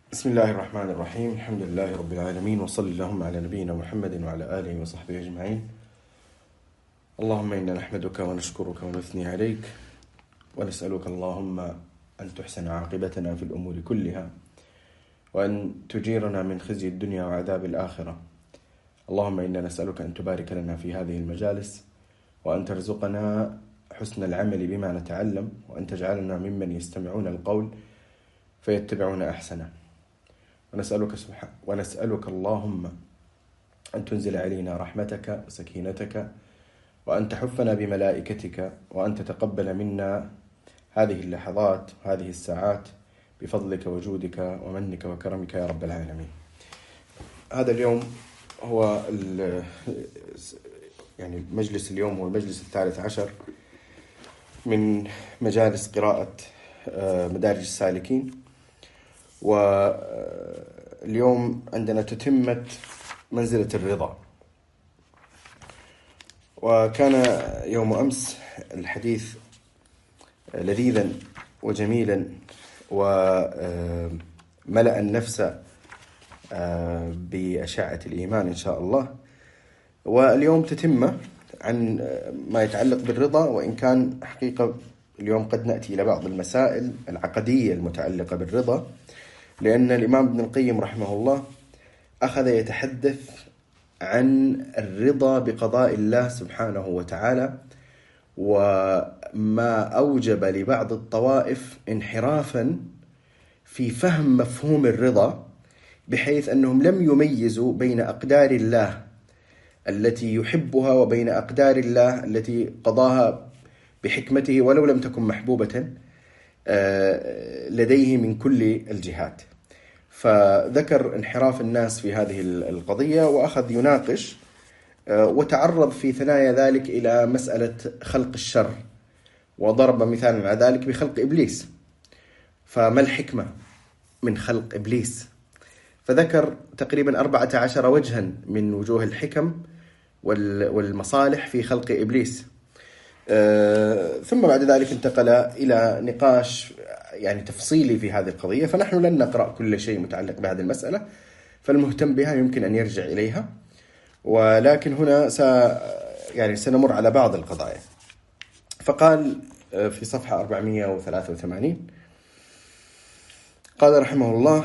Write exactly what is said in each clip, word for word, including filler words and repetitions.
بسم الله الرحمن الرحيم. الحمد لله رب العالمين، وصلى اللهم على نبينا محمد وعلى آله وصحبه أجمعين. اللهم إنا نحمدك ونشكرك ونثني عليك ونسألك اللهم أن تحسن عاقبتنا في الأمور كلها، وأن تجيرنا من خزي الدنيا وعذاب الآخرة. اللهم إنا نسألك أن تبارك لنا في هذه المجالس، وأن ترزقنا حسن العمل بما نتعلم، وأن تجعلنا ممن يستمعون القول فيتبعون أحسنه. ونسألك, سبحان ونسألك اللهم أن تنزل علينا رحمتك وسكينتك، وأن تحفنا بملائكتك، وأن تتقبل منا هذه اللحظات وهذه الساعات بفضلك وجودك ومنك وكرمك يا رب العالمين. هذا اليوم هو يعني المجلس اليوم هو المجلس الثالث عشر من مجالس قراءة مدارج السالكين، واليوم عندنا تتمة منزلة الرضا. وكان يوم أمس الحديث لذيذا وجميلا وملأ النفس بأشعة الإيمان إن شاء الله. واليوم تتمة عن ما يتعلق بالرضا، وإن كان حقيقة اليوم قد نأتي إلى بعض المسائل العقدية المتعلقة بالرضا، لأن الإمام ابن القيم رحمه الله أخذ يتحدث عن الرضا بقضاء الله سبحانه وتعالى، وما أوجب لبعض الطوائف انحرافا في فهم مفهوم الرضا، بحيث أنهم لم يميزوا بين أقدار الله التي يحبها وبين أقدار الله التي قضاها بحكمته ولو لم تكن محبوبة لديه من كل الجهات. فذكر انحراف الناس في هذه القضية، وأخذ يناقش وتعرض في ثنايا ذلك إلى مسألة خلق الشر، وضرب مثالا على ذلك بخلق إبليس. فما الحكمة من خلق إبليس؟ فذكر تقريبا أربعة عشر وجها من وجوه الحكم والمصالح في خلق إبليس. ثم بعد ذلك انتقل إلى نقاش يعني تفصيلي في هذه القضية، فنحن لن نقرأ كل شيء متعلق بهذه المسألة، فالمهتم بها يمكن أن يرجع إليها. ولكن هنا س يعني سنمر على بعض القضايا. فقال في صفحة أربعمائة وثلاثة وثمانين، قال رحمه الله،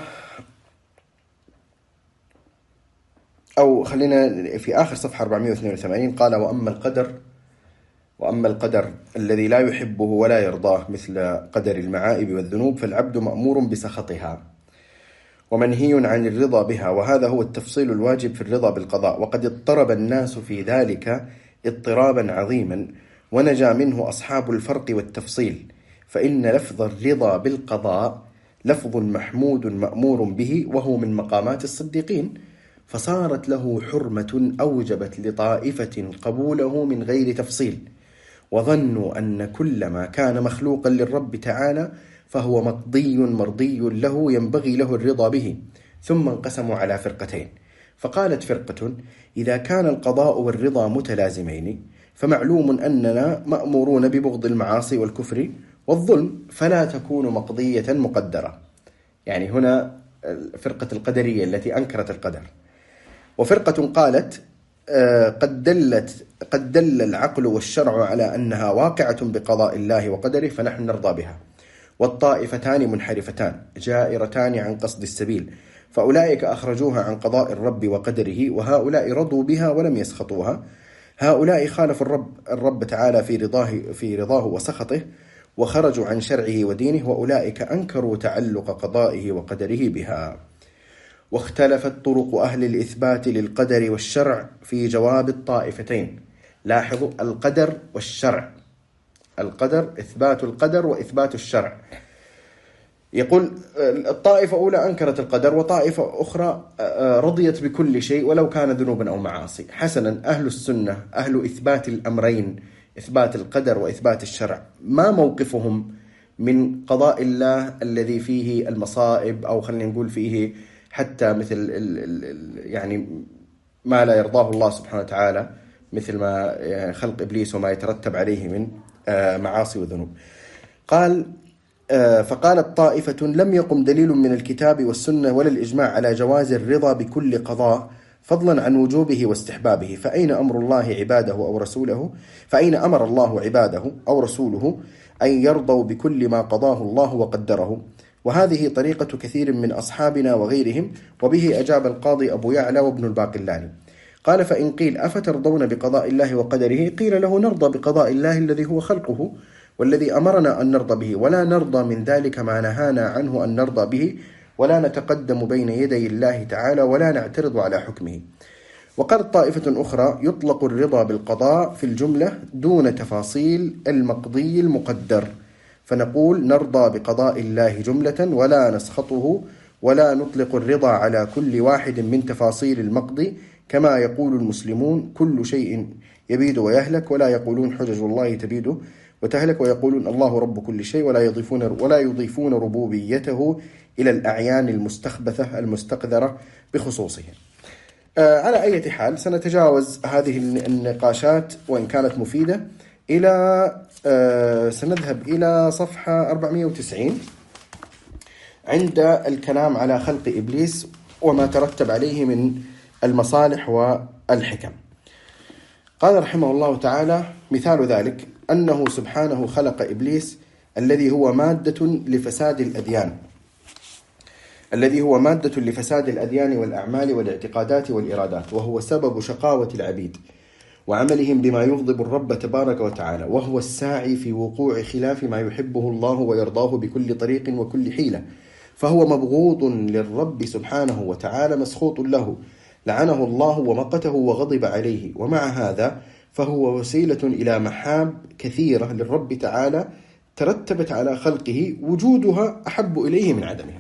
أو خلينا في آخر صفحة أربعمائة واثنين وثمانين، قال: وأما القدر وأما القدر الذي لا يحبه ولا يرضاه مثل قدر المعائب والذنوب، فالعبد مأمور بسخطها ومنهي عن الرضا بها، وهذا هو التفصيل الواجب في الرضا بالقضاء. وقد اضطرب الناس في ذلك اضطرابا عظيما، ونجا منه أصحاب الفرق والتفصيل، فإن لفظ الرضا بالقضاء لفظ محمود مأمور به، وهو من مقامات الصديقين، فصارت له حرمة أوجبت لطائفة قبوله من غير تفصيل، وظنوا أن كل ما كان مخلوقا للرب تعالى فهو مقضي مرضي له ينبغي له الرضا به. ثم انقسموا على فرقتين، فقالت فرقة: إذا كان القضاء والرضا متلازمين فمعلوم أننا مأمورون ببغض المعاصي والكفر والظلم، فلا تكون مقضية مقدرة. يعني هنا فرقة القدرية التي أنكرت القدر. وفرقة قالت: قد دلت قد دل العقل والشرع على أنها واقعة بقضاء الله وقدره، فنحن نرضى بها. والطائفتان منحرفتان جائرتان عن قصد السبيل، فأولئك أخرجوها عن قضاء الرب وقدره، وهؤلاء رضوا بها ولم يسخطوها. هؤلاء خالفوا الرب الرب تعالى في رضاه في رضاه وسخطه، وخرجوا عن شرعه ودينه، وأولئك أنكروا تعلق قضائه وقدره بها. واختلفت طرق أهل الإثبات للقدر والشرع في جواب الطائفتين. لاحظوا القدر والشرع، القدر إثبات القدر وإثبات الشرع. يقول الطائفة أولى أنكرت القدر، وطائفة أخرى رضيت بكل شيء ولو كان ذنوبا أو معاصي. حسنا، أهل السنة أهل إثبات الأمرين، إثبات القدر وإثبات الشرع، ما موقفهم من قضاء الله الذي فيه المصائب، أو خلينا نقول فيه حتى مثل يعني ما لا يرضاه الله سبحانه وتعالى، مثل ما خلق إبليس وما يترتب عليه من معاصي وذنوب؟ قال: فقالت طائفة لم يقم دليل من الكتاب والسنة ولا الإجماع على جواز الرضا بكل قضاء فضلا عن وجوبه واستحبابه، فأين أمر الله عباده أو رسوله فأين أمر الله عباده أو رسوله أن يرضوا بكل ما قضاه الله وقدره؟ وهذه طريقة كثير من أصحابنا وغيرهم. وبه أجاب القاضي أبو يعلى وابن الباقلاني قال: فإن قيل أفترضون بقضاء الله وقدره؟ قيل له: نرضى بقضاء الله الذي هو خلقه والذي أمرنا أن نرضى به، ولا نرضى من ذلك ما نهانا عنه أن نرضى به، ولا نتقدم بين يدي الله تعالى ولا نعترض على حكمه. وقالت طائفة أخرى: يطلق الرضا بالقضاء في الجملة دون تفاصيل المقضي المقدر، فنقول نرضى بقضاء الله جملة ولا نسخطه، ولا نطلق الرضا على كل واحد من تفاصيل المقضي، كما يقول المسلمون كل شيء يبيد ويهلك، ولا يقولون حجج الله تبيد وتهلك، ويقولون الله رب كل شيء، ولا يضيفون ولا يضيفون ربوبيته إلى الأعيان المستخبثة المستقذرة بخصوصه. آه على أي حال سنتجاوز هذه النقاشات وإن كانت مفيدة إلى آه سنذهب إلى صفحة أربعمائة وتسعين عند الكلام على خلق إبليس وما ترتب عليه من المصالح والحكم. قال رحمه الله تعالى: مثال ذلك أنه سبحانه خلق إبليس الذي هو مادة لفساد الأديان الذي هو مادة لفساد الأديان والأعمال والاعتقادات والإرادات، وهو سبب شقاوة العبيد وعملهم بما يغضب الرب تبارك وتعالى، وهو الساعي في وقوع خلاف ما يحبه الله ويرضاه بكل طريق وكل حيلة، فهو مبغوض للرب سبحانه وتعالى مسخوط له، لعنه الله ومقته وغضب عليه، ومع هذا فهو وسيلة إلى محاب كثيرة للرب تعالى ترتبت على خلقه وجودها أحب إليه من عدمها.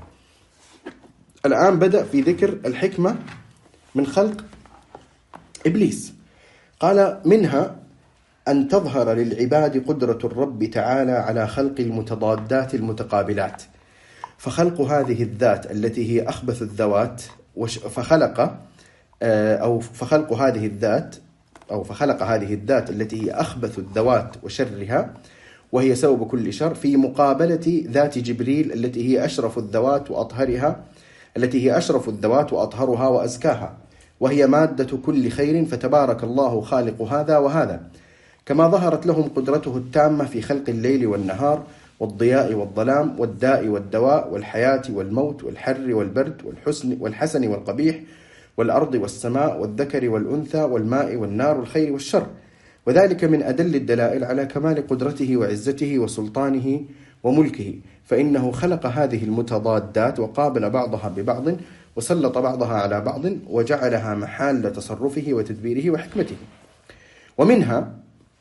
الآن بدأ في ذكر الحكمة من خلق إبليس. قال: منها أن تظهر للعباد قدرة الرب تعالى على خلق المتضادات المتقابلات، فخلق هذه الذات التي هي أخبث الذوات فخلق أو فخلق هذه الذات أو فخلق هذه الذات التي هي أخبث الذوات وشرها وهي سبب كل شر، في مقابلة ذات جبريل التي هي أشرف الذوات وأطهرها التي هي أشرف الذوات وأطهرها وأزكاها، وهي مادة كل خير، فتبارك الله خالق هذا وهذا. كما ظهرت لهم قدرته التامة في خلق الليل والنهار والضياء والظلام والداء والدواء والحياة والموت والحر والبرد والحسن والحسن والقبيح والأرض والسماء والذكر والأنثى والماء والنار والخير والشر، وذلك من أدل الدلائل على كمال قدرته وعزته وسلطانه وملكه، فإنه خلق هذه المتضادات وقابل بعضها ببعض وسلط بعضها على بعض وجعلها محال تصرفه وتدبيره وحكمته. ومنها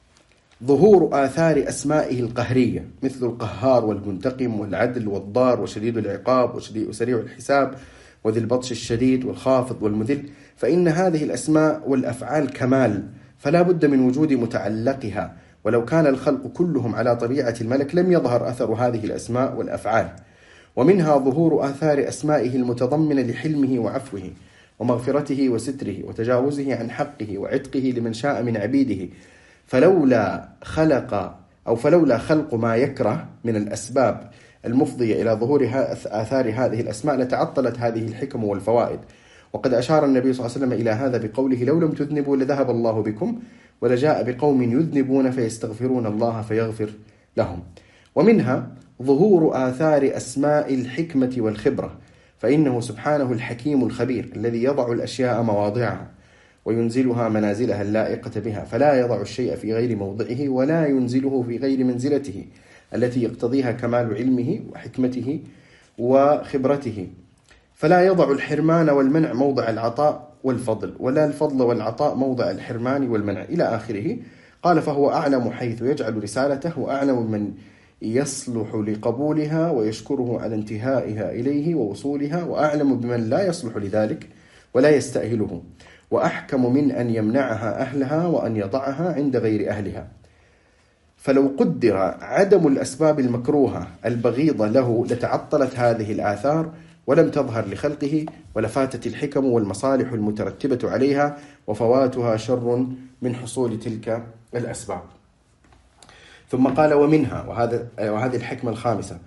ظهور آثار أسمائه القهرية مثل القهار والمنتقم والعدل والضار وشديد العقاب وسريع الحساب وذي البطش الشديد والخافض والمذل، فإن هذه الأسماء والأفعال كمال، فلا بد من وجود متعلقها، ولو كان الخلق كلهم على طبيعة الملك لم يظهر أثر هذه الأسماء والأفعال. ومنها ظهور آثار أسمائه المتضمنة لحلمه وعفوه ومغفرته وستره وتجاوزه عن حقه وعتقه لمن شاء من عبيده، فلولا خلق أو فلولا خلق ما يكره من الأسباب المفضية إلى ظهور آثار هذه الأسماء لتعطلت هذه الحكم والفوائد. وقد أشار النبي صلى الله عليه وسلم إلى هذا بقوله: لو لم تذنبوا لذهب الله بكم ولجاء بقوم يذنبون فيستغفرون الله فيغفر لهم. ومنها ظهور آثار أسماء الحكمة والخبرة، فإنه سبحانه الحكيم الخبير الذي يضع الأشياء مواضعها وينزلها منازلها اللائقة بها، فلا يضع الشيء في غير موضعه ولا ينزله في غير منزلته التي يقتضيها كمال علمه وحكمته وخبرته، فلا يضع الحرمان والمنع موضع العطاء والفضل، ولا الفضل والعطاء موضع الحرمان والمنع إلى آخره. قال: فهو أعلم حيث يجعل رسالته، وأعلم من يصلح لقبولها ويشكره على انتهائها إليه ووصولها، وأعلم بمن لا يصلح لذلك ولا يستأهله، وأحكم من أن يمنعها أهلها وأن يضعها عند غير أهلها. فلو قدر عدم الأسباب المكروهة البغيضة له لتعطلت هذه الآثار ولم تظهر لخلقه، ولفاتت الحكم والمصالح المترتبة عليها، وفواتها شر من حصول تلك الأسباب. ثم قال: ومنها، وهذا وهذه الحكمة الخامسة،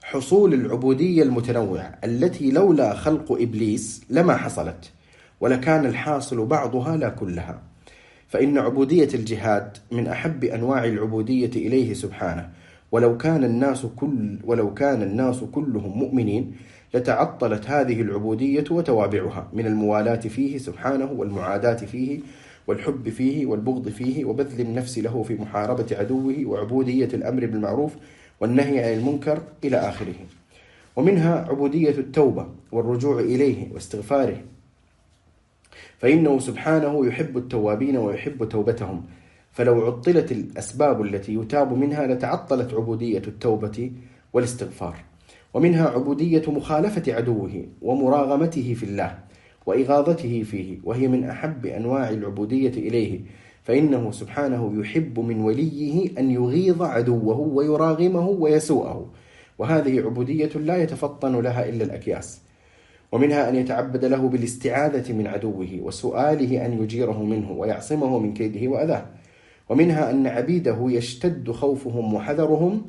حصول العبودية المتنوعة التي لولا خلق إبليس لما حصلت، ولكان الحاصل بعضها لا كلها. فإن عبودية الجهاد من أحب أنواع العبودية إليه سبحانه، ولو كان الناس كل ولو كان الناس كلهم مؤمنين لتعطلت هذه العبودية وتوابعها من الموالاة فيه سبحانه، والمعاداة فيه، والحب فيه، والبغض فيه، وبذل النفس له في محاربة عدوه، وعبودية الأمر بالمعروف والنهي عن المنكر إلى آخره. ومنها عبودية التوبة والرجوع إليه واستغفاره، فإنه سبحانه يحب التوابين ويحب توبتهم، فلو عطلت الأسباب التي يتاب منها لتعطلت عبودية التوبة والاستغفار. ومنها عبودية مخالفة عدوه ومراغمته في الله وإغاظته فيه، وهي من أحب أنواع العبودية إليه، فإنه سبحانه يحب من وليه أن يغيظ عدوه ويراغمه ويسوءه، وهذه عبودية لا يتفطن لها إلا الأكياس. ومنها أن يتعبد له بالاستعاذة من عدوه وسؤاله أن يجيره منه ويعصمه من كيده وأذاه. ومنها أن عبيده يشتد خوفهم وحذرهم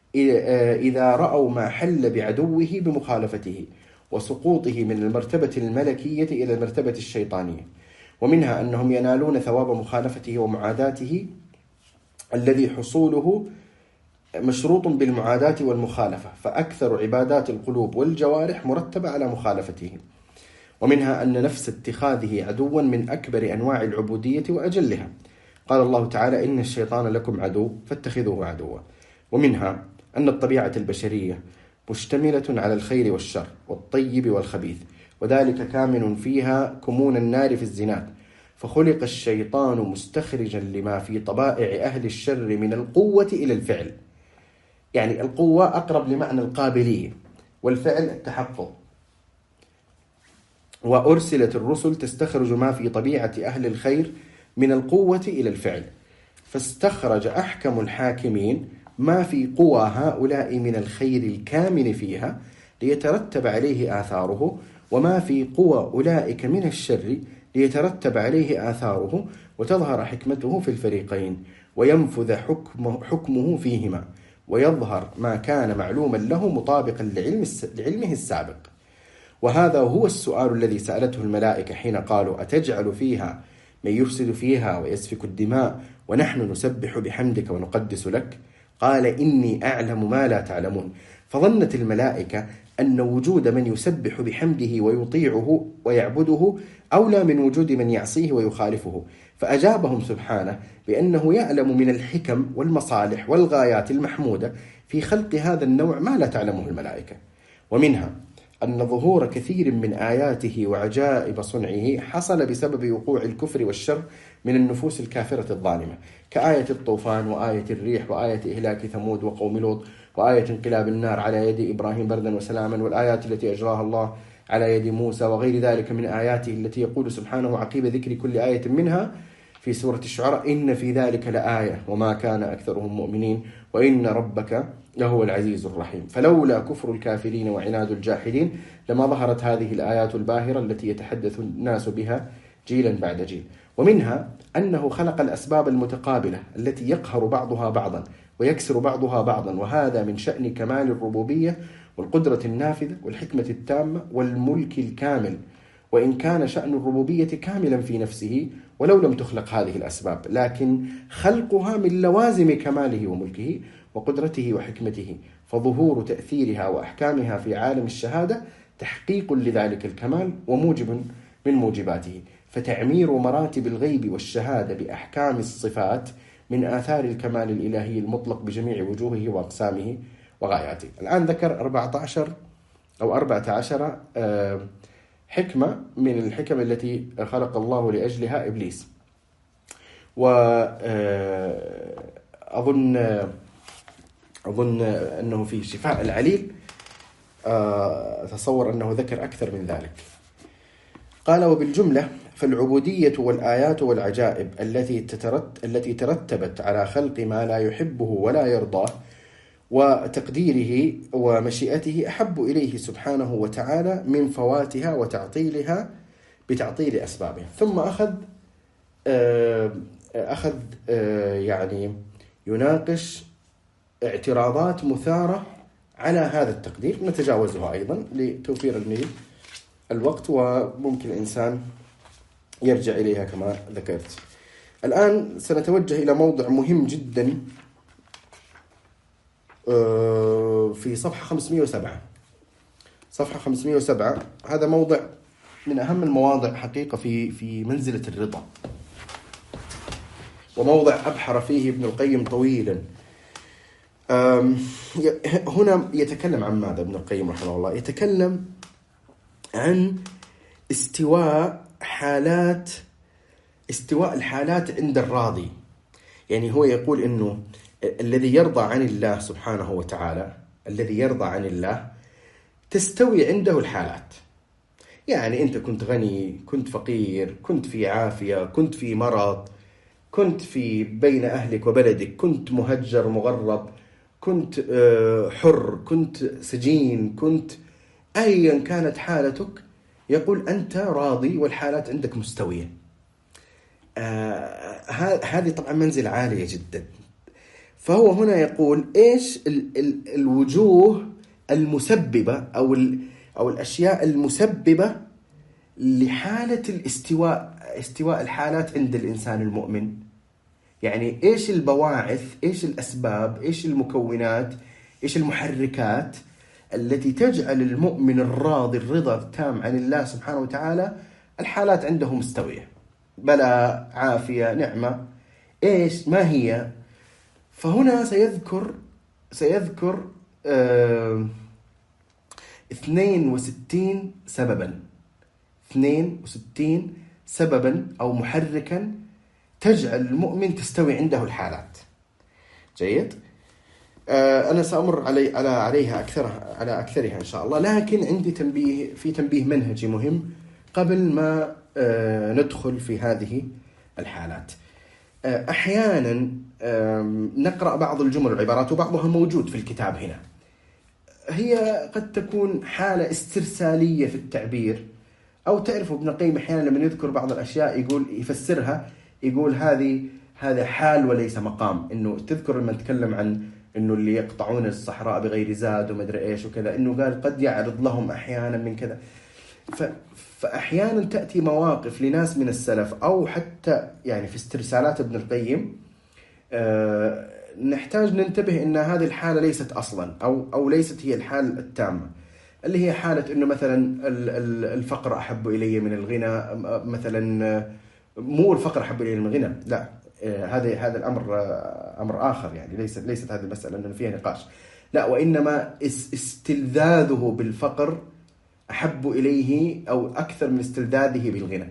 إذا رأوا ما حل بعدوه بمخالفته وسقوطه من المرتبة الملكية إلى المرتبة الشيطانية. ومنها أنهم ينالون ثواب مخالفته ومعاداته الذي حصوله مشروط بالمعاداة والمخالفة، فأكثر عبادات القلوب والجوارح مرتبة على مخالفته. ومنها أن نفس اتخاذه عدوا من أكبر أنواع العبودية وأجلها، قال الله تعالى: إن الشيطان لكم عدو فاتخذوه عدوا. ومنها أن الطبيعة البشرية مشتملة على الخير والشر والطيب والخبيث، وذلك كامن فيها كمون النار في الزناد، فخلق الشيطان مستخرجا لما في طبائع أهل الشر من القوة إلى الفعل. يعني القوة أقرب لمعنى القابلية، والفعل التحفظ. وأرسلت الرسل تستخرج ما في طبيعة أهل الخير من القوة إلى الفعل، فاستخرج أحكم الحاكمين ما في قوى هؤلاء من الخير الكامن فيها ليترتب عليه آثاره، وما في قوى أولئك من الشر ليترتب عليه آثاره، وتظهر حكمته في الفريقين، وينفذ حكمه, حكمه فيهما، ويظهر ما كان معلوما له مطابقا لعلم لعلمه السابق. وهذا هو السؤال الذي سألته الملائكة حين قالوا: أتجعل فيها من يفسد فيها ويسفك الدماء ونحن نسبح بحمدك ونقدس لك؟ قال: إني أعلم ما لا تعلمون. فظنت الملائكة أن وجود من يسبح بحمده ويطيعه ويعبده أولى من وجود من يعصيه ويخالفه، فأجابهم سبحانه بأنه يعلم من الحكم والمصالح والغايات المحمودة في خلق هذا النوع ما لا تعلمه الملائكة. ومنها أن ظهور كثير من آياته وعجائب صنعه حصل بسبب وقوع الكفر والشر من النفوس الكافرة الظالمة، كآية الطوفان، وآية الريح، وآية إهلاك ثمود وقوم لوط، وآية انقلاب النار على يد إبراهيم بردا وسلاما، والآيات التي أجراها الله على يد موسى، وغير ذلك من آياته التي يقول سبحانه عقيب ذكر كل آية منها في سورة الشعراء: إن في ذلك لآية وما كان أكثرهم مؤمنين وإن ربك لهو العزيز الرحيم. فلولا كفر الكافرين وعناد الجاحدين لما ظهرت هذه الآيات الباهرة التي يتحدث الناس بها جيلا بعد جيل. ومنها أنه خلق الأسباب المتقابلة التي يقهر بعضها بعضا ويكسر بعضها بعضا، وهذا من شأن كمال الربوبية والقدرة النافذة والحكمة التامة والملك الكامل، وإن كان شأن الربوبية كاملا في نفسه ولو لم تخلق هذه الأسباب، لكن خلقها من لوازم كماله وملكه وقدرته وحكمته، فظهور تأثيرها وأحكامها في عالم الشهادة تحقيق لذلك الكمال وموجب من موجباته، فتعمير مراتب الغيب والشهادة بأحكام الصفات من آثار الكمال الإلهي المطلق بجميع وجوهه وأقسامه وغاياته. الآن ذكر أربعة عشر أو أربعة عشر حكمة من الحكم التي خلق الله لأجلها إبليس. وأظن أظن أنه في شفاء العليل أتصور أنه ذكر أكثر من ذلك. قال: وبالجملة فالعبودية والآيات والعجائب التي التي ترتبت على خلق ما لا يحبه ولا يرضاه وتقديره ومشيئته أحب إليه سبحانه وتعالى من فواتها وتعطيلها بتعطيل أسبابها. ثم أخذ أخذ يعني يناقش اعتراضات مثارة على هذا التقدير نتجاوزها أيضا لتوفير الميل الوقت، وممكن الإنسان يرجع إليها كما ذكرت. الآن سنتوجه إلى موضع مهم جدا في صفحة خمسمائة وسبعة. صفحة خمسمائة وسبعة هذا موضع من أهم المواضع حقيقة في في منزلة الرضا، وموضع أبحر فيه ابن القيم طويلا. هنا يتكلم عن ماذا ابن القيم رحمه الله؟ يتكلم عن استواء حالات استواء الحالات عند الراضي. يعني هو يقول إنه الذي يرضى عن الله سبحانه وتعالى، الذي يرضى عن الله تستوي عنده الحالات. يعني أنت كنت غني، كنت فقير، كنت في عافية، كنت في مرض، كنت في بين أهلك وبلدك، كنت مهجر مغرب، كنت حر، كنت سجين، كنت أيا كانت حالتك، يقول أنت راضي والحالات عندك مستوية. آه هذه طبعا منزلة عالية جدا. فهو هنا يقول إيش ال ال الوجوه المسببة أو, أو الأشياء المسببة لحالة الاستواء، استواء الحالات عند الإنسان المؤمن. يعني إيش البواعث، إيش الأسباب، إيش المكونات، إيش المحركات التي تجعل المؤمن الراضي الرضا التام عن الله سبحانه وتعالى الحالات عنده مستوية، بلاء، عافية، نعمة، إيش ما هي؟ فهنا سيذكر سيذكر اه اثنين وستين سببا اثنين وستين سببا أو محركا تجعل المؤمن تستوي عنده الحالات. جيد. آه أنا سأمر علي على عليها أكثرها على أكثرها إن شاء الله، لكن عندي تنبيه في تنبيه منهجي مهم قبل ما آه ندخل في هذه الحالات. آه أحيانا آه نقرأ بعض الجمل والعبارات وبعضها موجود في الكتاب هنا، هي قد تكون حالة استرسالية في التعبير، أو تعرفوا ابن القيم أحيانا لما يذكر بعض الأشياء يقول يفسرها، يقول هذه هذا حال وليس مقام. إنه تذكر لما نتكلم عن إنه اللي يقطعون الصحراء بغير زاد ومدري إيش وكذا، إنه قال قد يعرض لهم أحيانا من كذا. فأحيانا تأتي مواقف لناس من السلف أو حتى يعني في استرسالات ابن القيم أه نحتاج ننتبه إن هذه الحالة ليست أصلا أو أو ليست هي الحالة التامة، اللي هي حالة إنه مثلا الفقر أحب إلي من الغنى، مثلا مو الفقر أحب إلي من الغنى، لا، هذا هذا الأمر أمر آخر، يعني ليست ليست هذه المسألة أنه فيها نقاش، لا، وإنما استلذاذه بالفقر أحب إليه أو أكثر من استلذاذه بالغنى،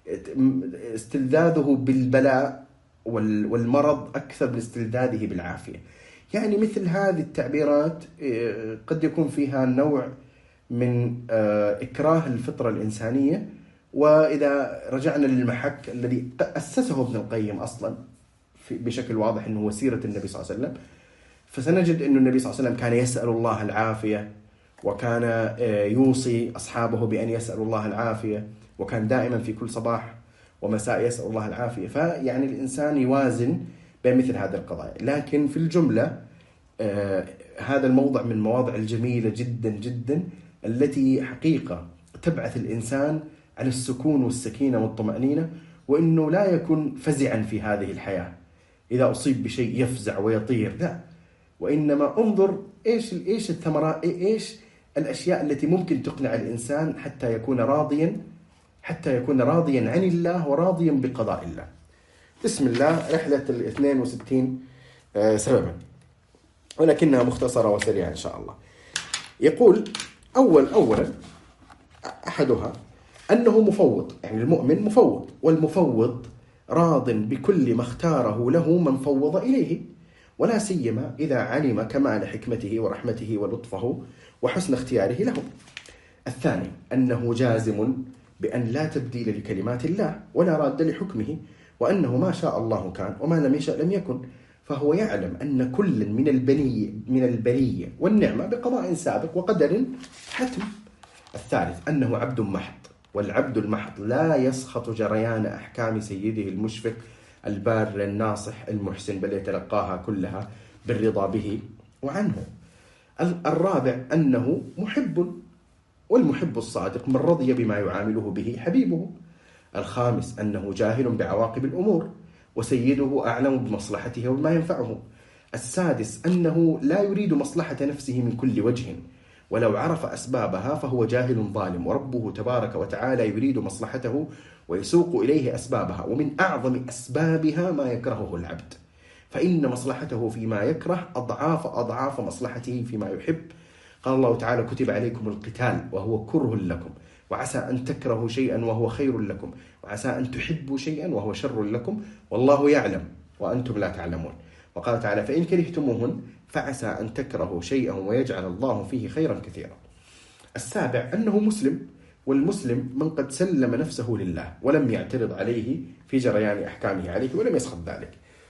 استلذاذه بالبلاء والمرض أكثر من استلذاذه بالعافية. يعني مثل هذه التعبيرات قد يكون فيها نوع من إكراه الفطرة الإنسانية. وإذا رجعنا للمحك الذي أسسه ابن القيم أصلا بشكل واضح أنه هو سيرة النبي صلى الله عليه وسلم، فسنجد أن النبي صلى الله عليه وسلم كان يسأل الله العافية، وكان يوصي أصحابه بأن يسألوا الله العافية، وكان دائما في كل صباح ومساء يسأل الله العافية. فيعني الإنسان يوازن بين مثل هذه القضايا. لكن في الجملة آه هذا الموضع من المواضع الجميلة جدا جدا التي حقيقة تبعث الإنسان على السكون والسكينة والطمأنينة، وإنه لا يكون فزعا في هذه الحياة إذا أصيب بشيء يفزع ويطير، لا، وإنما انظر إيش إيش الثمرات، إيش الأشياء التي ممكن تقنع الإنسان حتى يكون راضيا حتى يكون راضيا عن الله وراضيا بقضاء الله. بسم الله، رحلة الاثنين وستين سببا، ولكنها مختصرة وسريعة إن شاء الله. يقول أول أولا أحدها أنه مفوض، يعني المؤمن مفوض، والمفوض راض بكل ما اختاره له من فوض إليه، ولا سيما إذا علم كمال حكمته ورحمته ولطفه وحسن اختياره له. الثاني أنه جازم بأن لا تبديل لكلمات الله ولا راد لحكمه، وأنه ما شاء الله كان وما لم يشاء لم يكن، فهو يعلم أن كل من البنية من البلية والنعمة بقضاء سابق وقدر حتم. الثالث أنه عبد محض، والعبد المحض لا يسخط جريان أحكام سيده المشفق البار الناصح المحسن، بل يتلقاها كلها بالرضا به وعنه. الرابع أنه محب، والمحب الصادق من رضي بما يعامله به حبيبه. الخامس أنه جاهل بعواقب الأمور، وسيده أعلم بمصلحته وبما ينفعه. السادس أنه لا يريد مصلحة نفسه من كل وجه، ولو عرف أسبابها فهو جاهل ظالم، وربه تبارك وتعالى يريد مصلحته ويسوق إليه أسبابها، ومن أعظم أسبابها ما يكرهه العبد، فإن مصلحته فيما يكره أضعاف أضعاف مصلحته فيما يحب. قال الله تعالى: كتب عليكم القتال وهو كره لكم، وعسى أن تكرهوا شيئا وهو خير لكم، وعسى أن تحبوا شيئا وهو شر لكم، والله يعلم وأنتم لا تعلمون. وقال تعالى: فإن كرهتموهن فعسى أن تكرهوا شيئا ويجعل الله فيه خيرا كثيرا. السابع أنه مسلم، والمسلم من قد سلم نفسه لله ولم يعترض عليه في جريان أحكامه عليه ولم يسخط ذلك.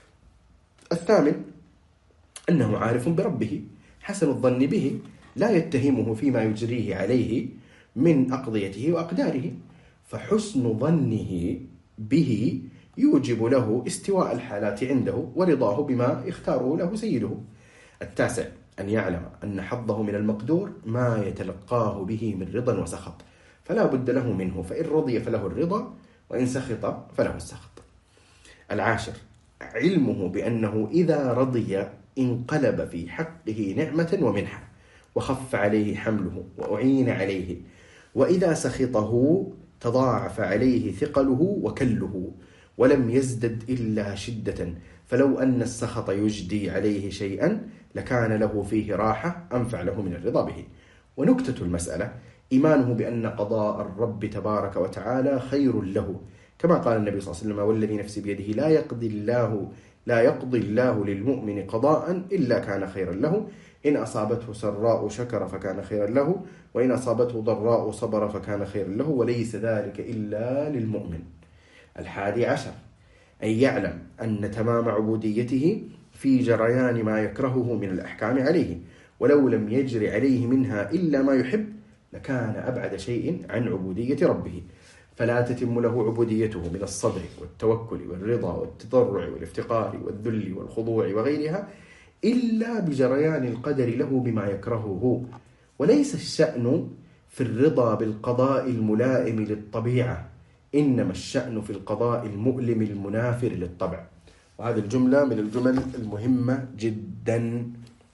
الثامن أنه عارف بربه حسن الظن به، لا يتهمه فيما يجريه عليه من أقضيته وأقداره، فحسن ظنه به يوجب له استواء الحالات عنده ورضاه بما يختاره له سيده. التاسع أن يعلم أن حظه من المقدور ما يتلقاه به من رضا وسخط، فلا بد له منه، فإن رضي فله الرضا، وإن سخط فله السخط. العاشر علمه بأنه إذا رضي انقلب في حقه نعمة ومنحة، وخف عليه حمله وأعين عليه، وإذا سخطه تضاعف عليه ثقله وكله، ولم يزدد إلا شدة، فلو أن السخط يجدي عليه شيئا لكان له فيه راحة أنفع له من الرضا به. ونكتة المسألة إيمانه بأن قضاء الرب تبارك وتعالى خير له، كما قال النبي صلى الله عليه وسلم: والذي نفسي بيده لا يقضي الله لا يقضي الله للمؤمن قضاء إلا كان خيرا له، إن أصابته سراء شكر فكان خيرا له، وإن أصابته ضراء صبر فكان خيرا له، وليس ذلك إلا للمؤمن. الحادي عشر أن يعلم أن تمام عبوديته في جريان ما يكرهه من الأحكام عليه، ولو لم يجري عليه منها إلا ما يحب لكان أبعد شيء عن عبودية ربه، فلا تتم له عبوديته من الصبر والتوكل والرضا والتضرع والافتقار والذل والخضوع وغيرها إلا بجريان القدر له بما يكرهه. وليس الشأن في الرضا بالقضاء الملائم للطبيعة، إنما الشأن في القضاء المؤلم المنافر للطبع. وهذه الجملة من الجمل المهمة جدا.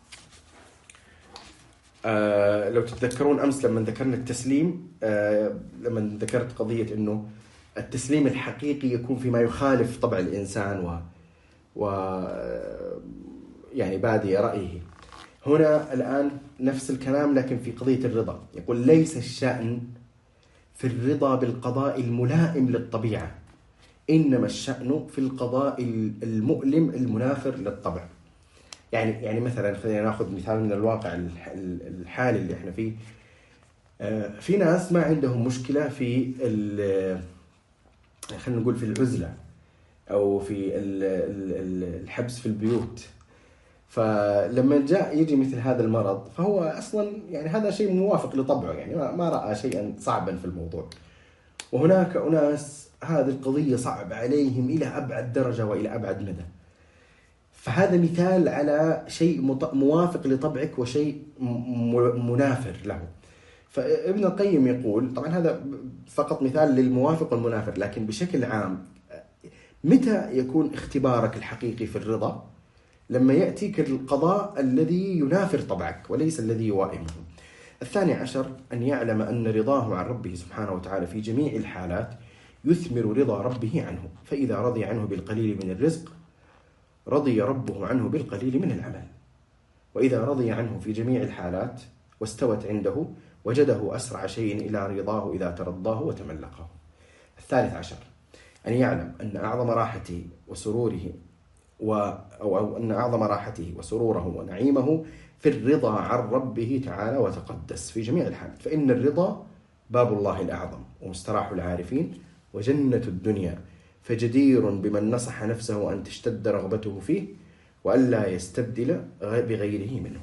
آه لو تتذكرون أمس لما ذكرنا التسليم، آه لما ذكرت قضية أنه التسليم الحقيقي يكون فيما يخالف طبع الإنسان و, و يعني بادئ رأيه. هنا الآن نفس الكلام لكن في قضية الرضا، يقول: ليس الشأن في الرضا بالقضاء الملائم للطبيعة، إنما الشأن في القضاء المؤلم المنافر للطبع. يعني يعني مثلا خلينا ناخذ مثال من الواقع الحالي اللي احنا فيه. في ناس ما عندهم مشكلة في خلينا نقول في العزلة أو في الحبس في البيوت، فلما جاء يجي مثل هذا المرض فهو أصلا يعني هذا شيء موافق لطبعه، يعني ما رأى شيئا صعبا في الموضوع. وهناك أناس هذه القضية صعب عليهم إلى أبعد درجة وإلى أبعد مدى، فهذا مثال على شيء موافق لطبعك وشيء منافر له. فابن القيم يقول، طبعا هذا فقط مثال للموافق والمنافر، لكن بشكل عام متى يكون اختبارك الحقيقي في الرضا؟ لما يأتيك القضاء الذي ينافر طبعك وليس الذي يوائمه. الثاني عشر أن يعلم أن رضاه عن ربه سبحانه وتعالى في جميع الحالات يثمر رضا ربه عنه، فإذا رضي عنه بالقليل من الرزق رضي ربه عنه بالقليل من العمل، وإذا رضي عنه في جميع الحالات واستوت عنده وجده أسرع شيء إلى رضاه إذا ترضاه وتملقه. الثالث عشر أن يعلم أن أعظم راحته وسروره و أو, أو أن أعظم راحته وسروره ونعيمه في الرضا عن ربه تعالى وتقدس في جميع الحالات، فإن الرضا باب الله الأعظم ومستراح العارفين وجنة الدنيا، فجدير بمن نصح نفسه أن تشتد رغبته فيه وألا يستبدل بغيره منه.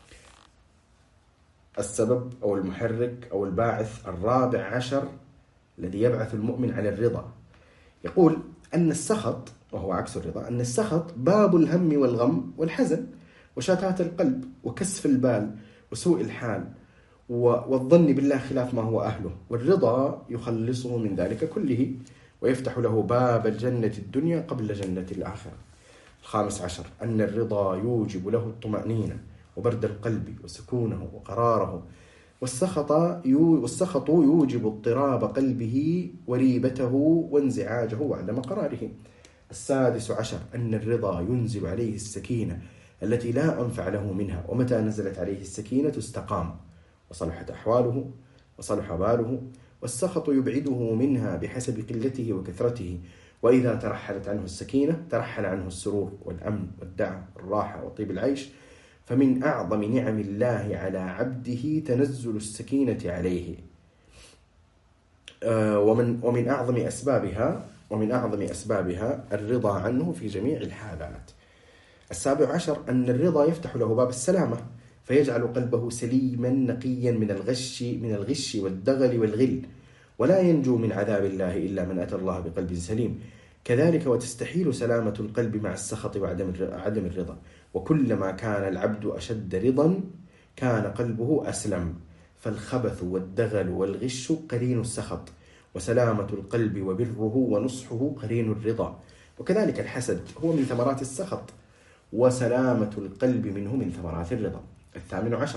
السبب أو المحرك أو الباعث الرابع عشر الذي يبعث المؤمن على الرضا، يقول أن السخط، وهو عكس الرضا، أن السخط باب الهم والغم والحزن وشتات القلب وكسف البال وسوء الحال والظن بالله خلاف ما هو أهله، والرضا يخلصه من ذلك كله ويفتح له باب الجنة الدنيا قبل جنة الآخرة. الخامس عشر أن الرضا يوجب له الطمأنينة وبرد القلب وسكونه وقراره، والسخط والسخط يوجب اضطراب قلبه وريبته وانزعاجه وعدم قراره. السادس عشر أن الرضا ينزل عليه السكينة التي لا أنفع له منها، ومتى نزلت عليه السكينة استقام وصلحت أحواله وصلح باله، والسخط يبعده منها بحسب قلته وكثرته، وإذا ترحلت عنه السكينة ترحل عنه السرور والأمن والدعم والراحة وطيب العيش. فمن أعظم نعم الله على عبده تنزل السكينة عليه، ومن ومن أعظم أسبابها ومن أعظم أسبابها الرضا عنه في جميع الحالات. السابع عشر أن الرضا يفتح له باب السلامة، فيجعل قلبه سليما نقيا من الغش من الغش والدغل والغل، ولا ينجو من عذاب الله إلا من أتى الله بقلب سليم. كذلك وتستحيل سلامة القلب مع السخط وعدم عدم الرضا، وكلما كان العبد أشد رضا كان قلبه أسلم، فالخبث والدغل والغش قرين السخط، وسلامة القلب وبره ونصحه قرين الرضا. وكذلك الحسد هو من ثمرات السخط، وسلامة القلب منه من ثمرات الرضا. الثامن عشر